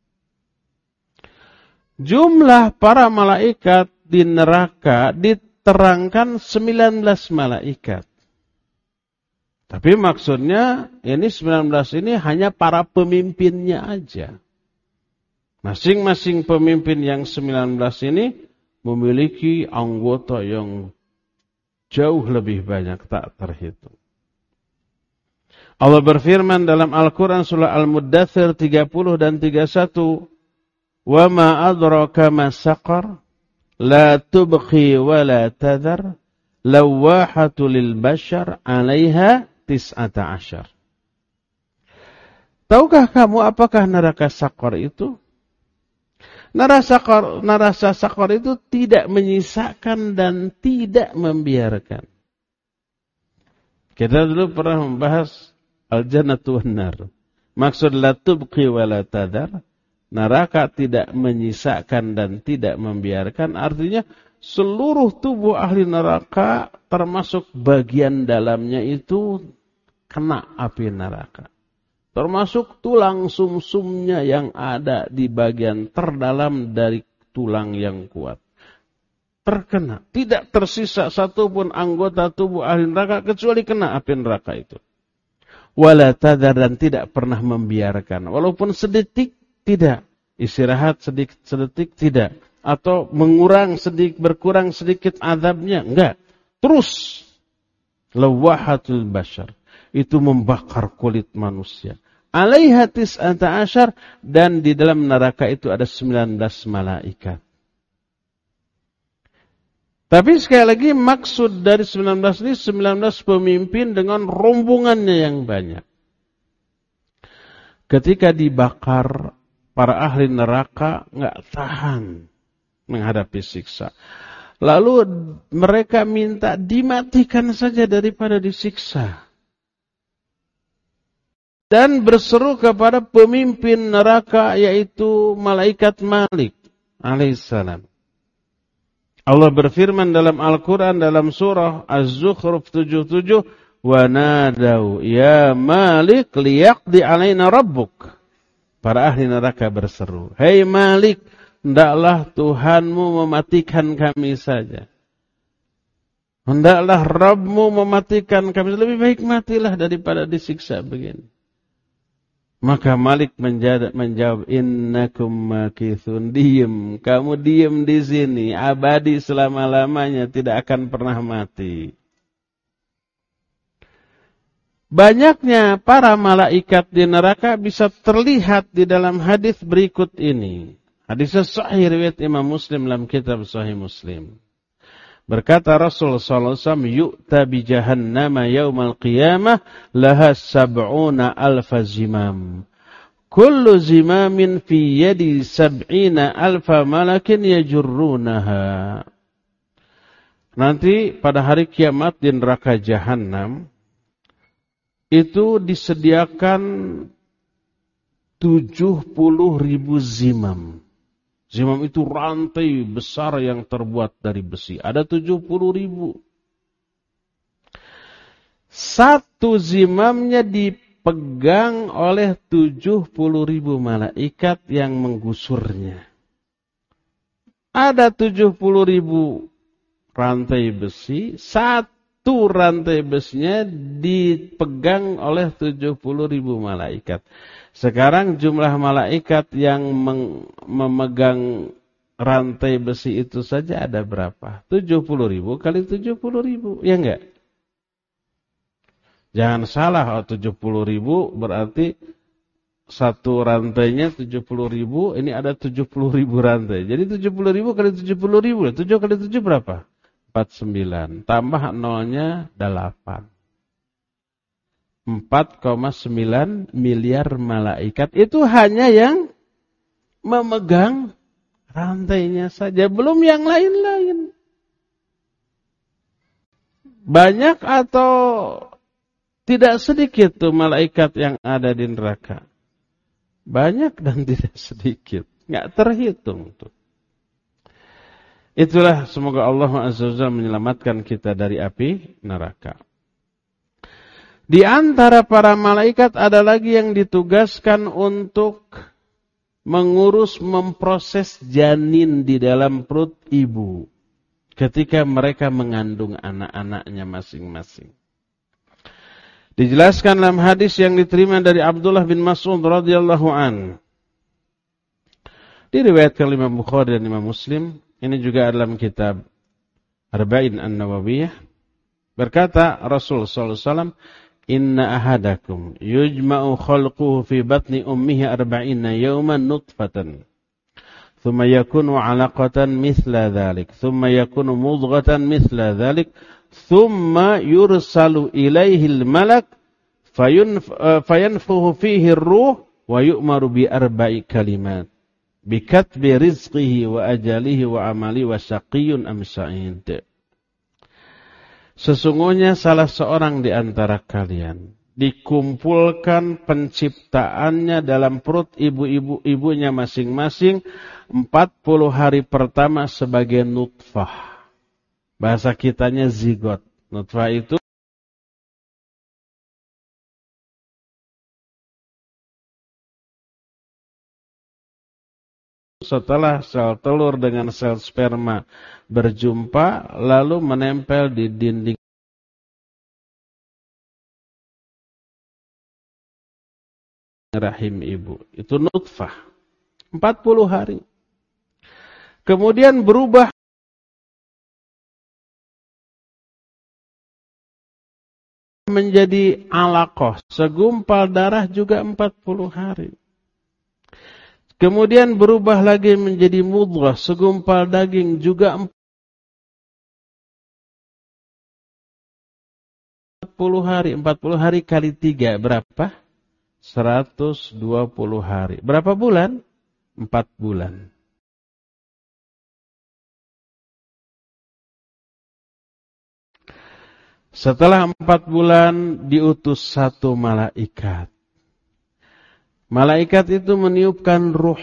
Jumlah para malaikat di neraka diterangkan 19 malaikat. Tapi maksudnya ini 19 ini hanya para pemimpinnya aja. Masing-masing pemimpin yang 19 ini memiliki anggota yang jauh lebih banyak, tak terhitung. Allah berfirman dalam Al-Quran surah Al-Muddathir 30 dan 31. Wa ma adraka ma saqar la tubqi wa la tadhar lawahatu lil bashar 'alaiha 19. Tahukah kamu apakah neraka Saqar itu? Neraka Saqar itu tidak menyisakan dan tidak membiarkan. Kita dulu pernah membahas al-jannatu wan nar. Maksud la tubqi wa la tadhar, neraka tidak menyisakan dan tidak membiarkan, artinya seluruh tubuh ahli neraka termasuk bagian dalamnya itu kena api neraka. Termasuk tulang sumsumnya yang ada di bagian terdalam dari tulang yang kuat. Terkena. Tidak tersisa satupun anggota tubuh ahli neraka kecuali kena api neraka itu. Wala tadhar, dan tidak pernah membiarkan. Walaupun sedetik tidak. Istirahat sedetik tidak. Atau berkurang sedikit azabnya. Enggak. Terus. Lawahatul bashar. Itu membakar kulit manusia. 19, dan di dalam neraka itu ada 19 malaikat. Tapi sekali lagi maksud dari 19 ini 19 pemimpin dengan rombongannya yang banyak. Ketika dibakar, para ahli neraka enggak tahan menghadapi siksa. Lalu mereka minta dimatikan saja daripada disiksa. Dan berseru kepada pemimpin neraka, yaitu malaikat Malik alaihissalam. Allah berfirman dalam Al-Quran dalam surah Az-Zukhruf 77, wa nadau ya Malik liyaqdi alaina rabbuk. Para ahli neraka berseru, "Hei Malik, hendaklah Tuhanmu mematikan kami saja. Hendaklah Rabbmu mematikan kami. Lebih baik matilah daripada disiksa begini." Maka Malik menjawab, "Innakum makithun." Diam, kamu diam di sini, abadi selama-lamanya, tidak akan pernah mati. Banyaknya para malaikat di neraka bisa terlihat di dalam hadis berikut ini. Hadisnya sahih riwayat Imam Muslim dalam kitab Sahih Muslim. Berkata Rasul sallallahu alaihi wasallam, "Yu'ta bi jahannama yaumal qiyamah laha sab'una alfa zimam. Kullu zimamin fi yadi sab'ina alfa malakin yajurrunaha." Nanti pada hari kiamat di neraka Jahannam itu disediakan 70.000 zimam. Zimam itu rantai besar yang terbuat dari besi. Ada 70.000. Satu zimamnya dipegang oleh 70.000 malaikat yang menggusurnya. Ada 70.000 rantai besi. Satu rantai besinya dipegang oleh 70.000 malaikat. Sekarang jumlah malaikat yang memegang rantai besi itu saja ada berapa? 70.000 kali 70.000, ya enggak? Jangan salah, 70.000 berarti satu rantainya 70.000, ini ada 70.000 rantai. Jadi 70.000 kali 70.000, 7 kali 7 berapa? 49. Tambah nolnya 8. 4,9 miliar malaikat. Itu hanya yang memegang rantainya saja, belum yang lain-lain. Banyak atau tidak sedikit tuh malaikat yang ada di neraka? Banyak dan tidak sedikit. Nggak terhitung tuh. Itulah, semoga Allah Azza wa Jalla menyelamatkan kita dari api neraka. Di antara para malaikat ada lagi yang ditugaskan untuk mengurus, memproses janin di dalam perut ibu ketika mereka mengandung anak-anaknya masing-masing. Dijelaskan dalam hadis yang diterima dari Abdullah bin Mas'ud radhiyallahu an. Diriwayatkan oleh Imam Bukhari dan Imam Muslim. Ini juga dalam kitab Arba'in An-Nawawiyah. Berkata Rasul sallallahu alaihi wasallam, "Inna ahadakum yujma'u khalquhu fi batni ummihi 40 yawman nutfatan. Thumma yakunu 'alaqatan mithla dhalik. Thumma yakunu mudghatan mithla dhalik. Thumma yursalu ilaihi al-malak fayanfukhu fihi ar-ruh wa yu'maru bi 4 kalimat. Bikatbi rizqihi wa ajalihi wa amali wa syaqiyyun am sa'id." Sesungguhnya salah seorang di antara kalian dikumpulkan penciptaannya dalam perut ibunya masing-masing 40 hari pertama sebagai nutfah. Bahasa kitanya zigot. Nutfah itu setelah sel telur dengan sel sperma berjumpa, lalu menempel di dinding rahim ibu. Itu nutfah. 40 hari. Kemudian berubah menjadi alaqah. Segumpal darah juga 40 hari. Kemudian berubah lagi menjadi mudghah, segumpal daging juga 40 hari. 40 hari kali 3 berapa? 120 hari. Berapa bulan? 4 bulan. Setelah 4 bulan diutus satu malaikat. Malaikat itu meniupkan ruh.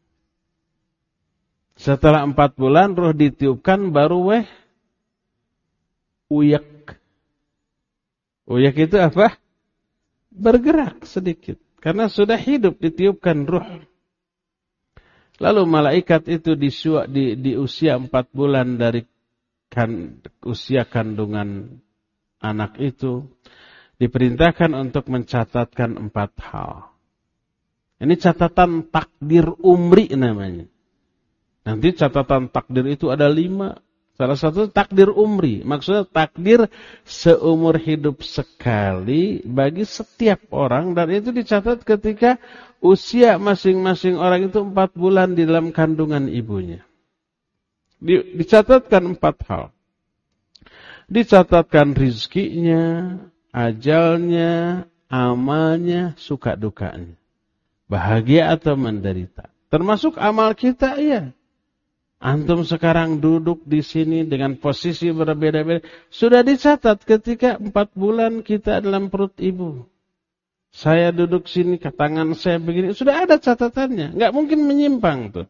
Setelah 4 bulan ruh ditiupkan, baru uyak. Uyak itu apa? Bergerak sedikit. Karena sudah hidup, ditiupkan ruh. Lalu malaikat itu di usia 4 bulan dari usia kandungan anak itu, diperintahkan untuk mencatatkan 4 hal. Ini catatan takdir umri namanya. Nanti catatan takdir itu ada 5. Salah satu takdir umri. Maksudnya takdir seumur hidup sekali bagi setiap orang. Dan itu dicatat ketika usia masing-masing orang itu 4 bulan di dalam kandungan ibunya. Dicatatkan 4 hal. Dicatatkan rizkinya, ajalnya, amalnya, suka dukanya. Bahagia atau menderita. Termasuk amal kita, iya. Antum sekarang duduk di sini dengan posisi berbeda-beda. Sudah dicatat ketika 4 bulan kita dalam perut ibu. Saya duduk sini, ke tangan saya begini. Sudah ada catatannya. Nggak mungkin menyimpang tuh.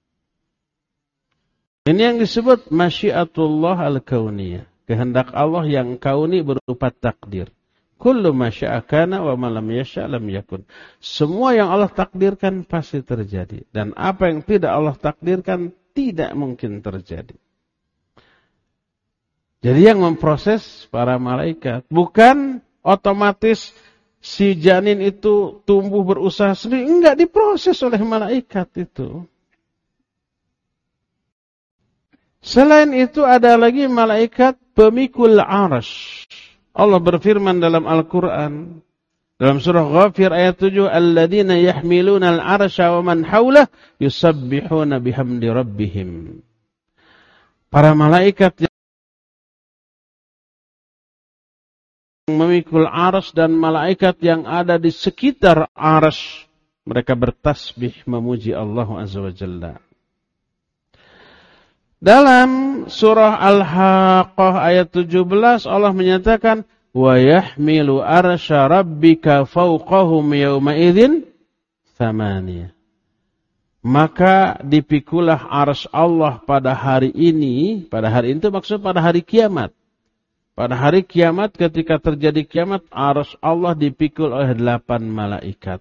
Ini yang disebut masyiatullah al-kauniyah. Kehendak Allah yang kauni berupa takdir. Kullu masya'akana wa malam yasha' lam yakun. Semua yang Allah takdirkan pasti terjadi. Dan apa yang tidak Allah takdirkan tidak mungkin terjadi. Jadi yang memproses para malaikat. Bukan otomatis si janin itu tumbuh berusaha sendiri. Enggak, diproses oleh malaikat itu. Selain itu ada lagi malaikat pemikul arsy. Allah berfirman dalam Al-Quran. Dalam surah Ghafir ayat 7, alladzina yahmiluna al-arsya wa man haulah yusabbihuna bihamdi rabbihim. Para malaikat yang memikul arsy dan malaikat yang ada di sekitar arsy, mereka bertasbih memuji Allah Azza wa Jalla. Dalam surah Al-Haqqah ayat 17 Allah menyatakan wa yahmilu arsya rabbika fawqahum yawma idzin thamaniyah. Maka dipikulah arsy Allah pada hari ini. Pada hari itu maksud pada hari kiamat. Pada hari kiamat ketika terjadi kiamat, arsy Allah dipikul oleh 8 malaikat.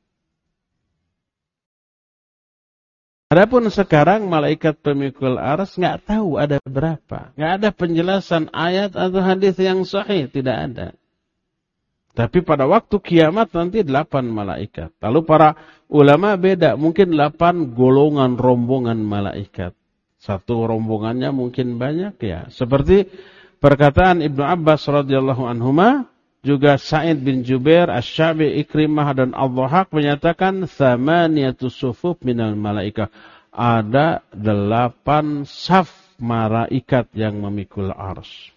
Adapun sekarang malaikat pemikul arsy nggak tahu ada berapa. Nggak ada penjelasan ayat atau hadis yang sahih. Tidak ada. Tapi pada waktu kiamat nanti 8 malaikat. Lalu para ulama beda. Mungkin 8 golongan rombongan malaikat. Satu rombongannya mungkin banyak ya. Seperti perkataan Ibnu Abbas radhiyallahu anhuma. Juga Sa'id bin Jubair, Asy-Sya'bi, Ikrimah dan Adh-Dhahhak menyatakan thamaniyatu sufuf minal malaikah. Ada 8 saf malaikat yang memikul arsy.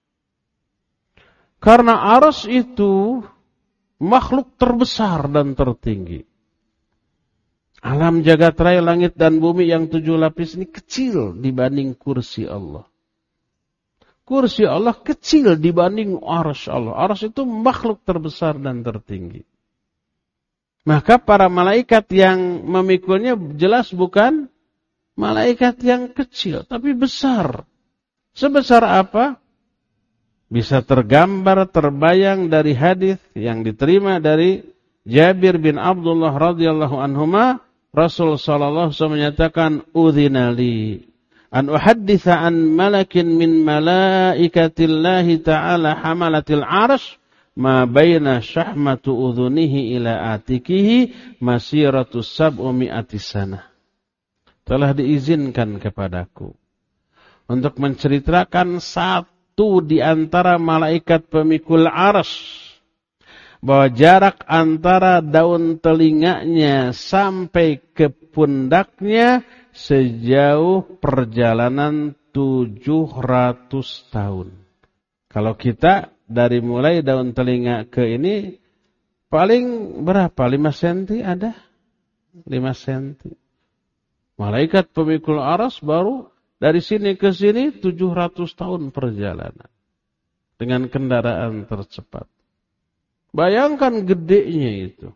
Karena arsy itu makhluk terbesar dan tertinggi. Alam jagat raya langit dan bumi yang 7 lapis ini kecil dibanding kursi Allah. Kursi Allah kecil dibanding arsy Allah. Arsy itu makhluk terbesar dan tertinggi. Maka para malaikat yang memikulnya jelas bukan malaikat yang kecil, tapi besar. Sebesar apa? Bisa tergambar, terbayang dari hadis yang diterima dari Jabir bin Abdullah radhiyallahu anhuma. Rasul sallallahu alaihi wasallam menyatakan, "Udzinali an uhadditha an malakin min malaikatillahi ta'ala hamalatil arsy ma baina syahmatu udhunihi ila atikihi masiratu sab'umi'ati sanah." Telah diizinkan kepadaku untuk menceritakan satu di antara malaikat pemikul arsy bahwa jarak antara daun telinganya sampai ke pundaknya sejauh perjalanan 700 tahun. Kalau kita dari mulai daun telinga ke ini paling berapa? 5 cm ada? 5 cm. Malaikat pemikul arsy baru dari sini ke sini 700 tahun perjalanan. Dengan kendaraan tercepat. Bayangkan gedenya itu.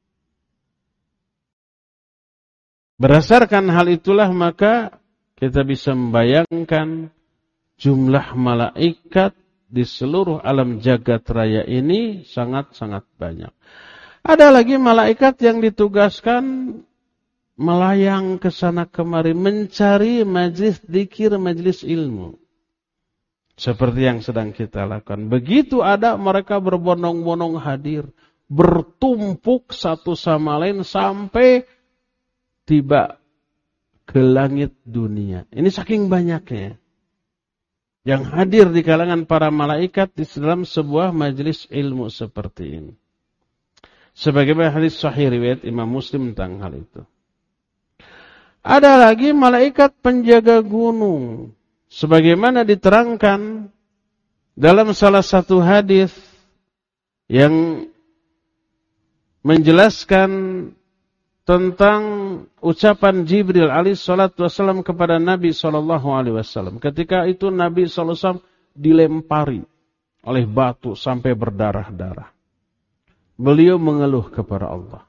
Berdasarkan hal itulah maka kita bisa membayangkan jumlah malaikat di seluruh alam jagat raya ini sangat-sangat banyak. Ada lagi malaikat yang ditugaskan melayang ke sana kemari mencari majlis dzikir, majlis ilmu. Seperti yang sedang kita lakukan. Begitu ada mereka berbondong-bondong hadir, bertumpuk satu sama lain sampai tiba ke langit dunia. Ini saking banyaknya yang hadir di kalangan para malaikat di dalam sebuah majlis ilmu seperti ini. Sebagaimana hadis sahih riwayat Imam Muslim tentang hal itu. Ada lagi malaikat penjaga gunung. Sebagaimana diterangkan dalam salah satu hadis yang menjelaskan tentang ucapan Jibril alaihi salatu wasallam kepada Nabi sallallahu alaihi wasallam. Ketika itu Nabi sallallahu alaihi wasallam dilempari oleh batu sampai berdarah-darah. Beliau mengeluh kepada Allah.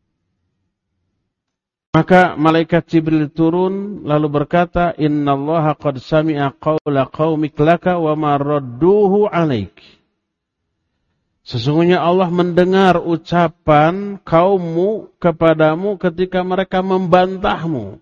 Maka malaikat Jibril turun lalu berkata, "Innallaha qad sami'a qaula qaumik laka wa ma radduhu 'alaik." Sesungguhnya Allah mendengar ucapan kaummu kepadamu ketika mereka membantahmu.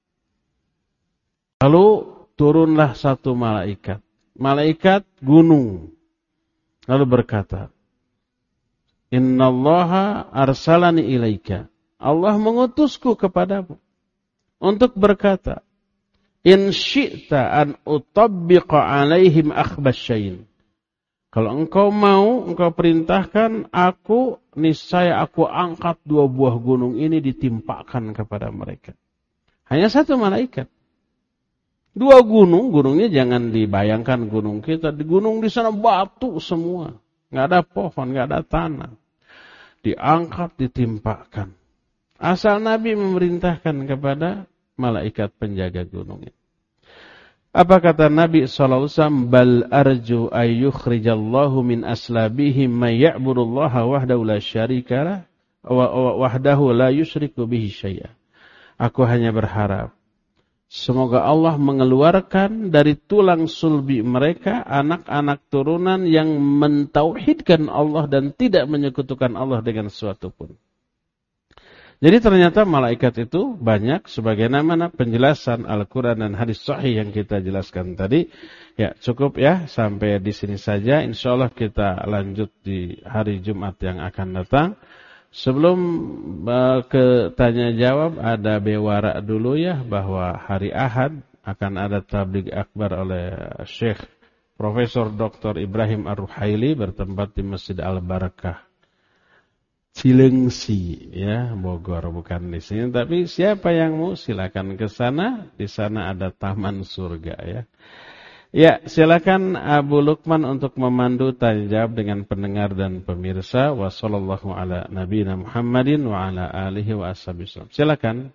Lalu turunlah satu malaikat, malaikat gunung. Lalu berkata, "Innallaha arsalani ilaika." Allah mengutusku kepadamu untuk berkata, "In syi'ta an utabbiqa 'alaihim akhbasyain." Kalau engkau mau, engkau perintahkan aku, niscaya aku angkat dua buah gunung ini ditimpakan kepada mereka. Hanya satu malaikat. Dua gunung, gunungnya jangan dibayangkan gunung kita. Di gunung di sana batu semua. Nggak ada pohon, nggak ada tanah. Diangkat, ditimpakan. Asal Nabi memerintahkan kepada malaikat penjaga gunungnya. Apa kata Nabi SAW? Bal arju ayyukhrijallahu min aslabihim may ya'budullaha wahdahu la syarika wahdahu la yusyriku bihi syai'a. Aku hanya berharap semoga Allah mengeluarkan dari tulang sulbi mereka anak-anak turunan yang mentauhidkan Allah dan tidak menyekutukan Allah dengan sesuatu pun. Jadi ternyata malaikat itu banyak sebagaimana penjelasan Al-Quran dan hadis sahih yang kita jelaskan tadi. Ya cukup ya sampai di sini saja. InsyaAllah kita lanjut di hari Jumat yang akan datang. Sebelum ke tanya jawab ada bewara dulu ya bahwa hari Ahad akan ada tabligh akbar oleh Syekh Profesor Dr. Ibrahim Ar-Ruhaili bertempat di Masjid Al-Barakah Cilengsi ya, Bogor bukan di sini, tapi siapa yang mau silakan ke sana, di sana ada taman surga ya. Ya, silakan Abu Lukman untuk memandu tanya jawab dengan pendengar dan pemirsa. Wa sallallahu ala nabiyina Muhammadin wa ala alihi wa ashabihi. Silakan.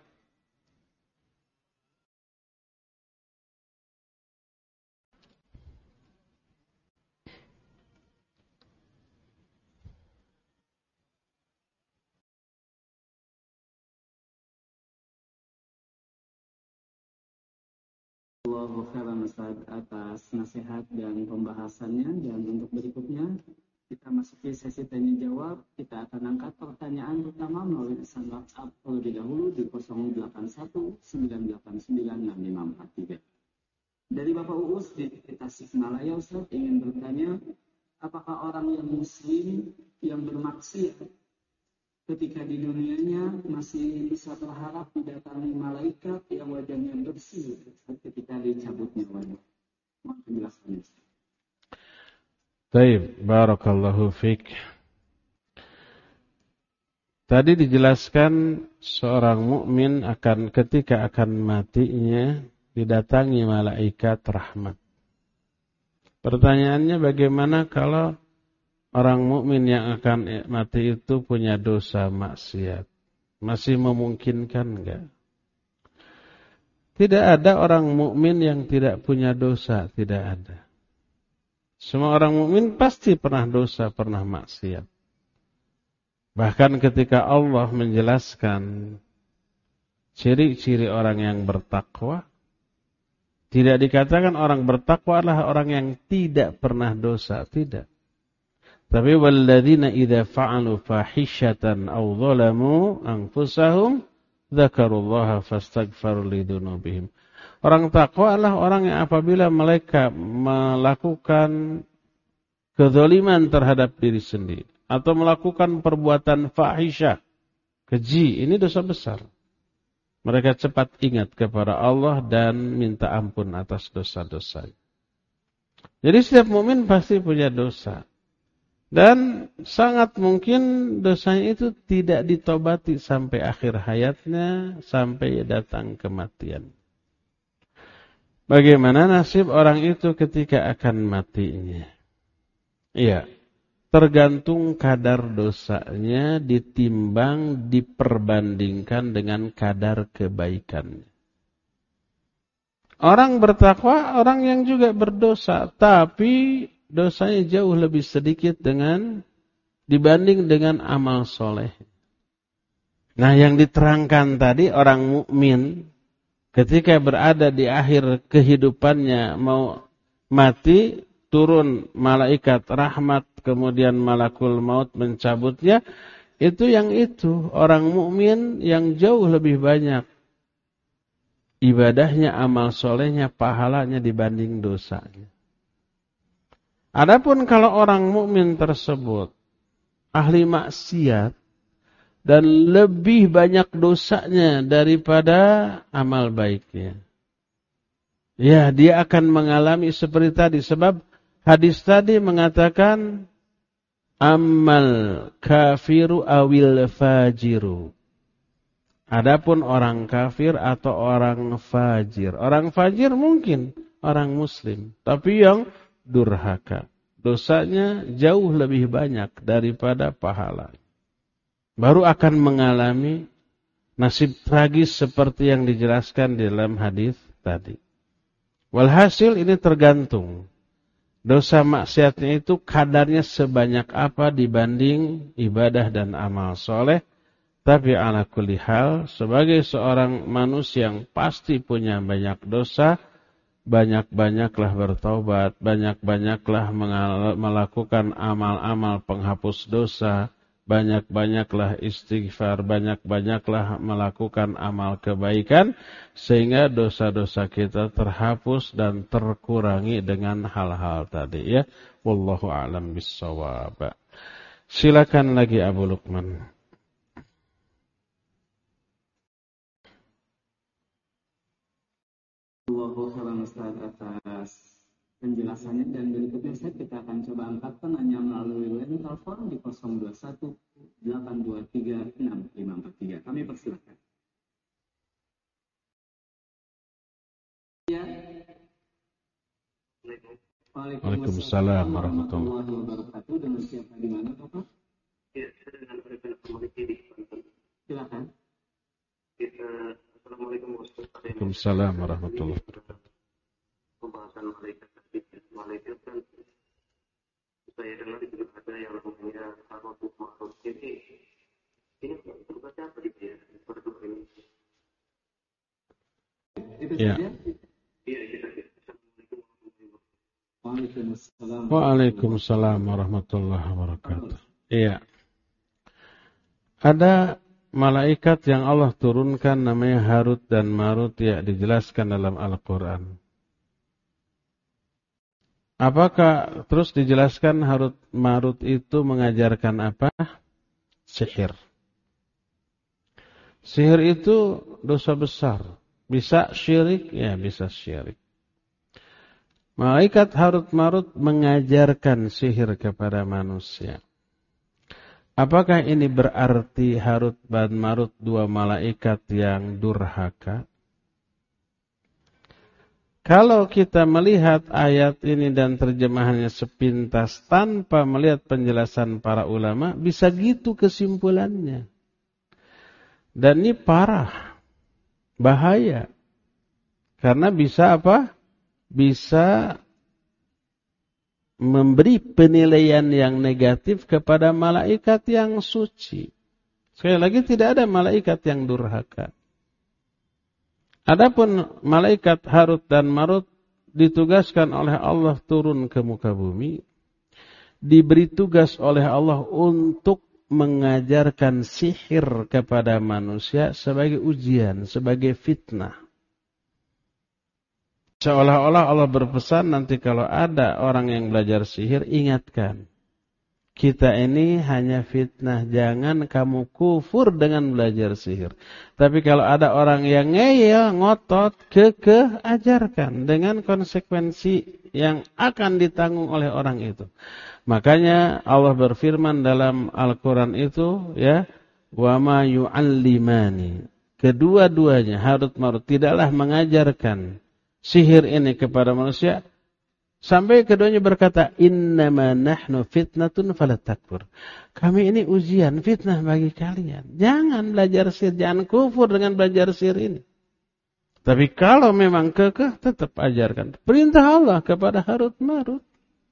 Allahu khairan Ustaz atas nasihat dan pembahasannya. Dan untuk berikutnya kita masuki sesi tanya jawab. Kita akan angkat pertanyaan pertama melalui pesan WhatsApp terlebih dahulu di 081-989-6543. Dari Bapak Uus di Tasikmalaya, Ustaz ingin bertanya, apakah orang yang muslim yang bermaksiat ketika di dunianya masih bisa berharap didatangi malaikat yang wajahnya bersih ketika dicabut nyawanya? Mohon penjelasannya. Baik, barakallahu fiik. Tadi dijelaskan seorang mukmin akan ketika akan matinya didatangi malaikat rahmat. Pertanyaannya bagaimana kalau orang mukmin yang akan mati itu punya dosa maksiat? Masih memungkinkan enggak? Tidak ada orang mukmin yang tidak punya dosa, tidak ada. Semua orang mukmin pasti pernah dosa, pernah maksiat. Bahkan ketika Allah menjelaskan ciri-ciri orang yang bertakwa, Tidak dikatakan orang bertakwa adalah orang yang tidak pernah dosa, tidak. Tapi walladzina idza fa'alu fahishatan aw zalamu anfusahum dzakarullaha fastaghfaru lidzunubihim. Orang takwa adalah orang yang apabila mereka melakukan kezaliman terhadap diri sendiri atau melakukan perbuatan fahisyah, keji, ini dosa besar. Mereka cepat ingat kepada Allah dan minta ampun atas dosa-dosa. Jadi setiap mukmin pasti punya dosa. Dan sangat mungkin dosanya itu tidak ditobati sampai akhir hayatnya, sampai datang kematian. Bagaimana nasib orang itu ketika akan matinya? Iya, tergantung kadar dosanya ditimbang, diperbandingkan dengan kadar kebaikannya. Orang bertakwa, orang yang juga berdosa, tapi dosanya jauh lebih sedikit dibanding dengan amal soleh. Nah, yang diterangkan tadi orang mukmin ketika berada di akhir kehidupannya mau mati, turun malaikat rahmat, kemudian malakul maut mencabutnya, itu orang mukmin yang jauh lebih banyak ibadahnya, amal solehnya, pahalanya dibanding dosanya. Adapun kalau orang mukmin tersebut ahli maksiat dan lebih banyak dosanya daripada amal baiknya, ya dia akan mengalami seperti tadi, sebab hadis tadi mengatakan ammal kafiru awil fajiru. Adapun orang kafir atau orang fajir. Orang fajir mungkin orang muslim, tapi yang durhaka. Dosanya jauh lebih banyak daripada pahala. Baru akan mengalami nasib tragis seperti yang dijelaskan di dalam hadis tadi. Walhasil ini tergantung. Dosa maksiatnya itu kadarnya sebanyak apa dibanding ibadah dan amal soleh. Tapi ala kulli hal, sebagai seorang manusia yang pasti punya banyak dosa, banyak-banyaklah bertaubat, banyak-banyaklah melakukan amal-amal penghapus dosa, banyak-banyaklah istighfar, banyak-banyaklah melakukan amal kebaikan, sehingga dosa-dosa kita terhapus dan terkurangi dengan hal-hal tadi, ya. Wallahu a'lam bissawab. Silakan lagi Abu Lukman. Waalaikumsalam Ustaz atas penjelasannya, dan berikutnya kita akan coba angkat penanya melalui line telepon di 021-823-6543. Kami persilakan. Ya. Waalaikumsalam warahmatullahi wabarakatuh. Dengan siapa di mana, Bapak? Ya, saya dengan Arifin Al-Maliki di Banten. Silakan. Assalamualaikum warahmatullahi wabarakatuh. Waalaikumsalam warahmatullahi wabarakatuh. Pembahasan malaikat tadi, malaikat kan saya dengar itu ada yang namanya Harut Ma'ruf. Ini berbaca apa gitu ya? Berdua ini. Itu ya. saja. Iya, kita. Assalamualaikum warahmatullahi wabarakatuh. Waalaikumsalam warahmatullahi wabarakatuh. Iya. Ada malaikat yang Allah turunkan namanya Harut dan Marut, ya, dijelaskan dalam Al-Quran. Apakah terus dijelaskan Harut Marut itu mengajarkan apa? Sihir. Sihir itu dosa besar. Bisa syirik? Ya, bisa syirik. Malaikat Harut Marut mengajarkan sihir kepada manusia. Apakah ini berarti Harut dan Marut dua malaikat yang durhaka? Kalau kita melihat ayat ini dan terjemahannya sepintas tanpa melihat penjelasan para ulama, bisa gitu kesimpulannya. Dan ini parah, bahaya. Karena bisa apa? Bisa memberi penilaian yang negatif kepada malaikat yang suci. Sekali lagi, tidak ada malaikat yang durhaka. Adapun malaikat Harut dan Marut ditugaskan oleh Allah turun ke muka bumi, diberi tugas oleh Allah untuk mengajarkan sihir kepada manusia sebagai ujian, sebagai fitnah. Seolah-olah Allah berpesan nanti kalau ada orang yang belajar sihir, ingatkan. Kita ini hanya fitnah, jangan kamu kufur dengan belajar sihir. Tapi kalau ada orang yang ngeyel, ngotot, kekeh, ajarkan dengan konsekuensi yang akan ditanggung oleh orang itu. Makanya Allah berfirman dalam Al-Quran itu, ya, wa ma yu'allimani. Kedua-duanya Harut Marut tidaklah mengajarkan sihir ini kepada manusia. Sampai keduanya berkata, innama nahnu fitnatun fala takfur. Kami ini ujian, fitnah bagi kalian. Jangan belajar sihir, jangan kufur dengan belajar sihir ini. Tapi kalau memang kekeh, tetap ajarkan. Perintah Allah kepada Harut Marut.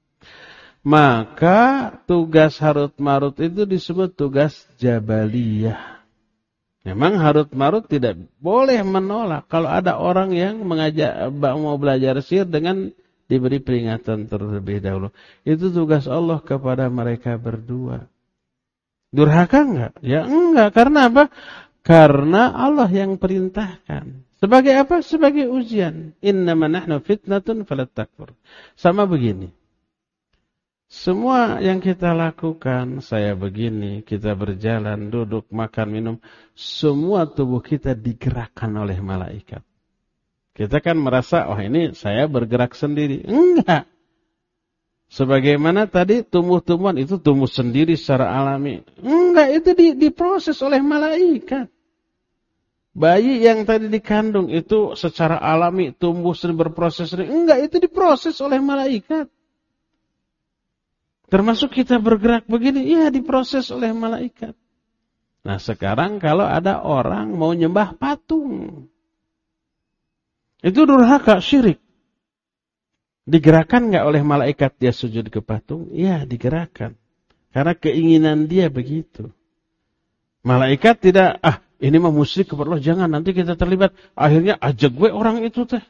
Maka tugas Harut Marut itu disebut tugas Jabaliyah. Memang Harut Marut tidak boleh menolak kalau ada orang yang mau belajar sihir dengan diberi peringatan terlebih dahulu. Itu tugas Allah kepada mereka berdua. Durhaka enggak? Ya enggak. Karena apa? Karena Allah yang perintahkan. Sebagai apa? Sebagai ujian. Innama nahnu fitnatun fala takfur. Sama begini. Semua yang kita lakukan, saya begini, kita berjalan, duduk, makan, minum, semua tubuh kita digerakkan oleh malaikat. Kita kan merasa, oh ini saya bergerak sendiri. Enggak. Sebagaimana tadi tumbuh-tumbuhan itu tumbuh sendiri secara alami. Enggak, itu diproses oleh malaikat. Bayi yang tadi dikandung itu secara alami tumbuh sendiri, berproses sendiri. Enggak, itu diproses oleh malaikat. Termasuk kita bergerak begini, ya diproses oleh malaikat. Nah sekarang kalau ada orang mau nyembah patung, itu durhaka, syirik. Digerakkan nggak oleh malaikat dia sujud ke patung? Ya, digerakkan. Karena keinginan dia begitu. Malaikat tidak, ini mah musyrik kepada Allah, jangan nanti kita terlibat. Akhirnya ajak gue orang itu teh.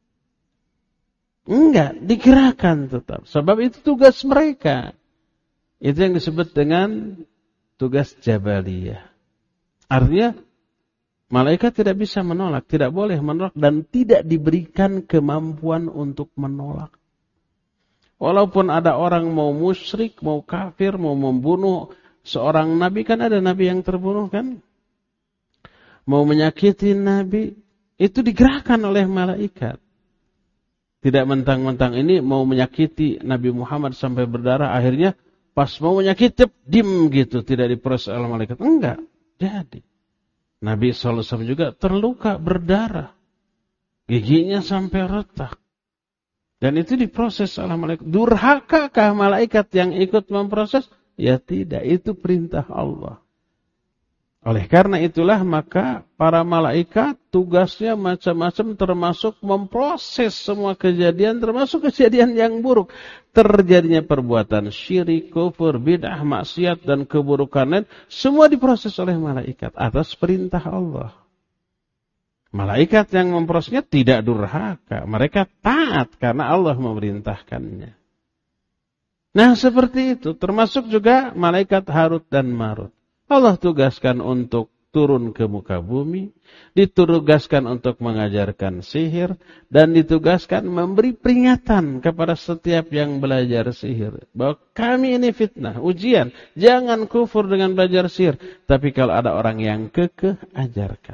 Enggak, digerakkan tetap. Sebab itu tugas mereka. Itu yang disebut dengan tugas Jabaliyah. Artinya, malaikat tidak bisa menolak, tidak boleh menolak, dan tidak diberikan kemampuan untuk menolak. Walaupun ada orang mau musyrik, mau kafir, mau membunuh seorang nabi, kan ada nabi yang terbunuh kan? Mau menyakiti nabi, itu digerakkan oleh malaikat. Tidak mentang-mentang ini mau menyakiti Nabi Muhammad sampai berdarah, akhirnya pas mau menyakiti, dim gitu, tidak diproses oleh malaikat. Enggak, jadi. Nabi SAW juga terluka, berdarah. Giginya sampai retak. Dan itu diproses oleh malaikat. Durhakakah malaikat yang ikut memproses? Ya tidak, itu perintah Allah. Oleh karena itulah maka para malaikat tugasnya macam-macam termasuk memproses semua kejadian, termasuk kejadian yang buruk. Terjadinya perbuatan syirik, kufur, bid'ah, maksiat dan keburukan lain, semua diproses oleh malaikat atas perintah Allah. Malaikat yang memprosesnya tidak durhaka, mereka taat karena Allah memerintahkannya. Nah seperti itu, termasuk juga malaikat Harut dan Marut. Allah tugaskan untuk turun ke muka bumi, ditugaskan untuk mengajarkan sihir, dan ditugaskan memberi peringatan kepada setiap yang belajar sihir. Bahwa kami ini fitnah, ujian, jangan kufur dengan belajar sihir. Tapi kalau ada orang yang kekeh, ajarkan.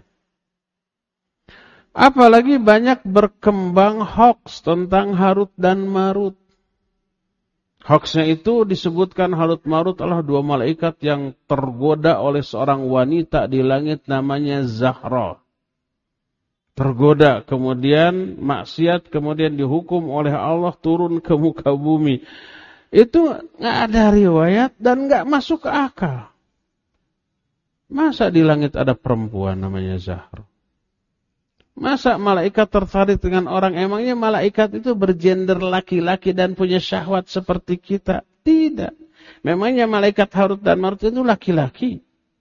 Apalagi banyak berkembang hoax tentang Harut dan Marut. Hoaxnya itu disebutkan Harut Marut adalah dua malaikat yang tergoda oleh seorang wanita di langit namanya Zahra. Tergoda, kemudian maksiat, kemudian dihukum oleh Allah turun ke muka bumi. Itu nggak ada riwayat dan nggak masuk ke akal. Masa di langit ada perempuan namanya Zahra? Masa malaikat tertarik dengan orang? Emangnya malaikat itu bergender laki-laki dan punya syahwat seperti kita? Tidak. Memangnya malaikat Harut dan Marut itu laki-laki.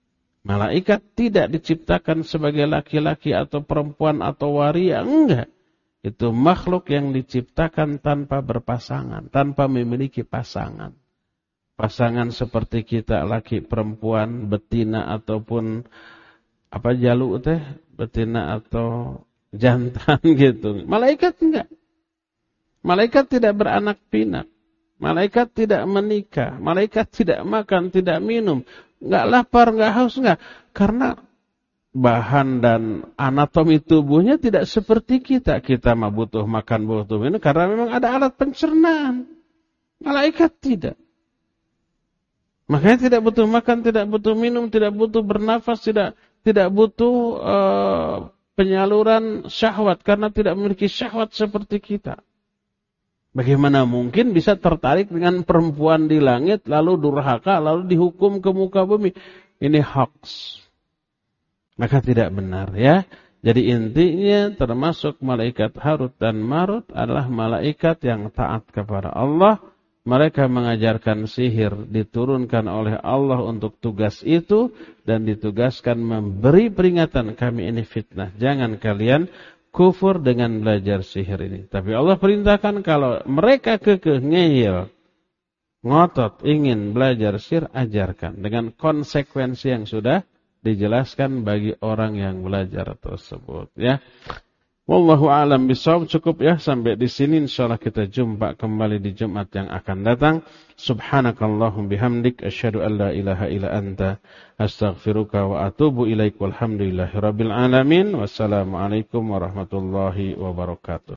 Malaikat tidak diciptakan sebagai laki-laki atau perempuan atau waria, enggak. Itu makhluk yang diciptakan tanpa berpasangan, tanpa memiliki pasangan. Pasangan seperti kita, laki, perempuan, betina ataupun apa jaluk teh, betina atau jantan gitu. Malaikat enggak. Malaikat tidak beranak pinak. Malaikat tidak menikah. Malaikat tidak makan, tidak minum. Enggak lapar, enggak haus, enggak. Karena bahan dan anatomi tubuhnya tidak seperti kita. Kita mah butuh makan, butuh minum. Karena memang ada alat pencernaan. Malaikat tidak. Makanya tidak butuh makan, tidak butuh minum, tidak butuh bernafas, tidak butuh penyaluran syahwat. Karena tidak memiliki syahwat seperti kita. Bagaimana mungkin bisa tertarik dengan perempuan di langit, lalu durhaka, lalu dihukum ke muka bumi? Ini hoax. Maka tidak benar ya. Jadi intinya termasuk malaikat Harut dan Marut adalah malaikat yang taat kepada Allah. Mereka mengajarkan sihir, diturunkan oleh Allah untuk tugas itu. Dan ditugaskan memberi peringatan, kami ini fitnah. Jangan kalian kufur dengan belajar sihir ini. Tapi Allah perintahkan kalau mereka kekeh ngeyel, ngotot, ingin belajar sihir, ajarkan. Dengan konsekuensi yang sudah dijelaskan bagi orang yang belajar tersebut. Ya. Wallahu a'lam bishawab. Cukup ya sampai di sini. Insyaallah kita jumpa kembali di Jumat yang akan datang. Subhanakallahum bihamdik asyhadu an la ilaha illa anta astaghfiruka wa atubu ilaik. Walhamdulillahirabbil alamin. Wassalamualaikum warahmatullahi wabarakatuh.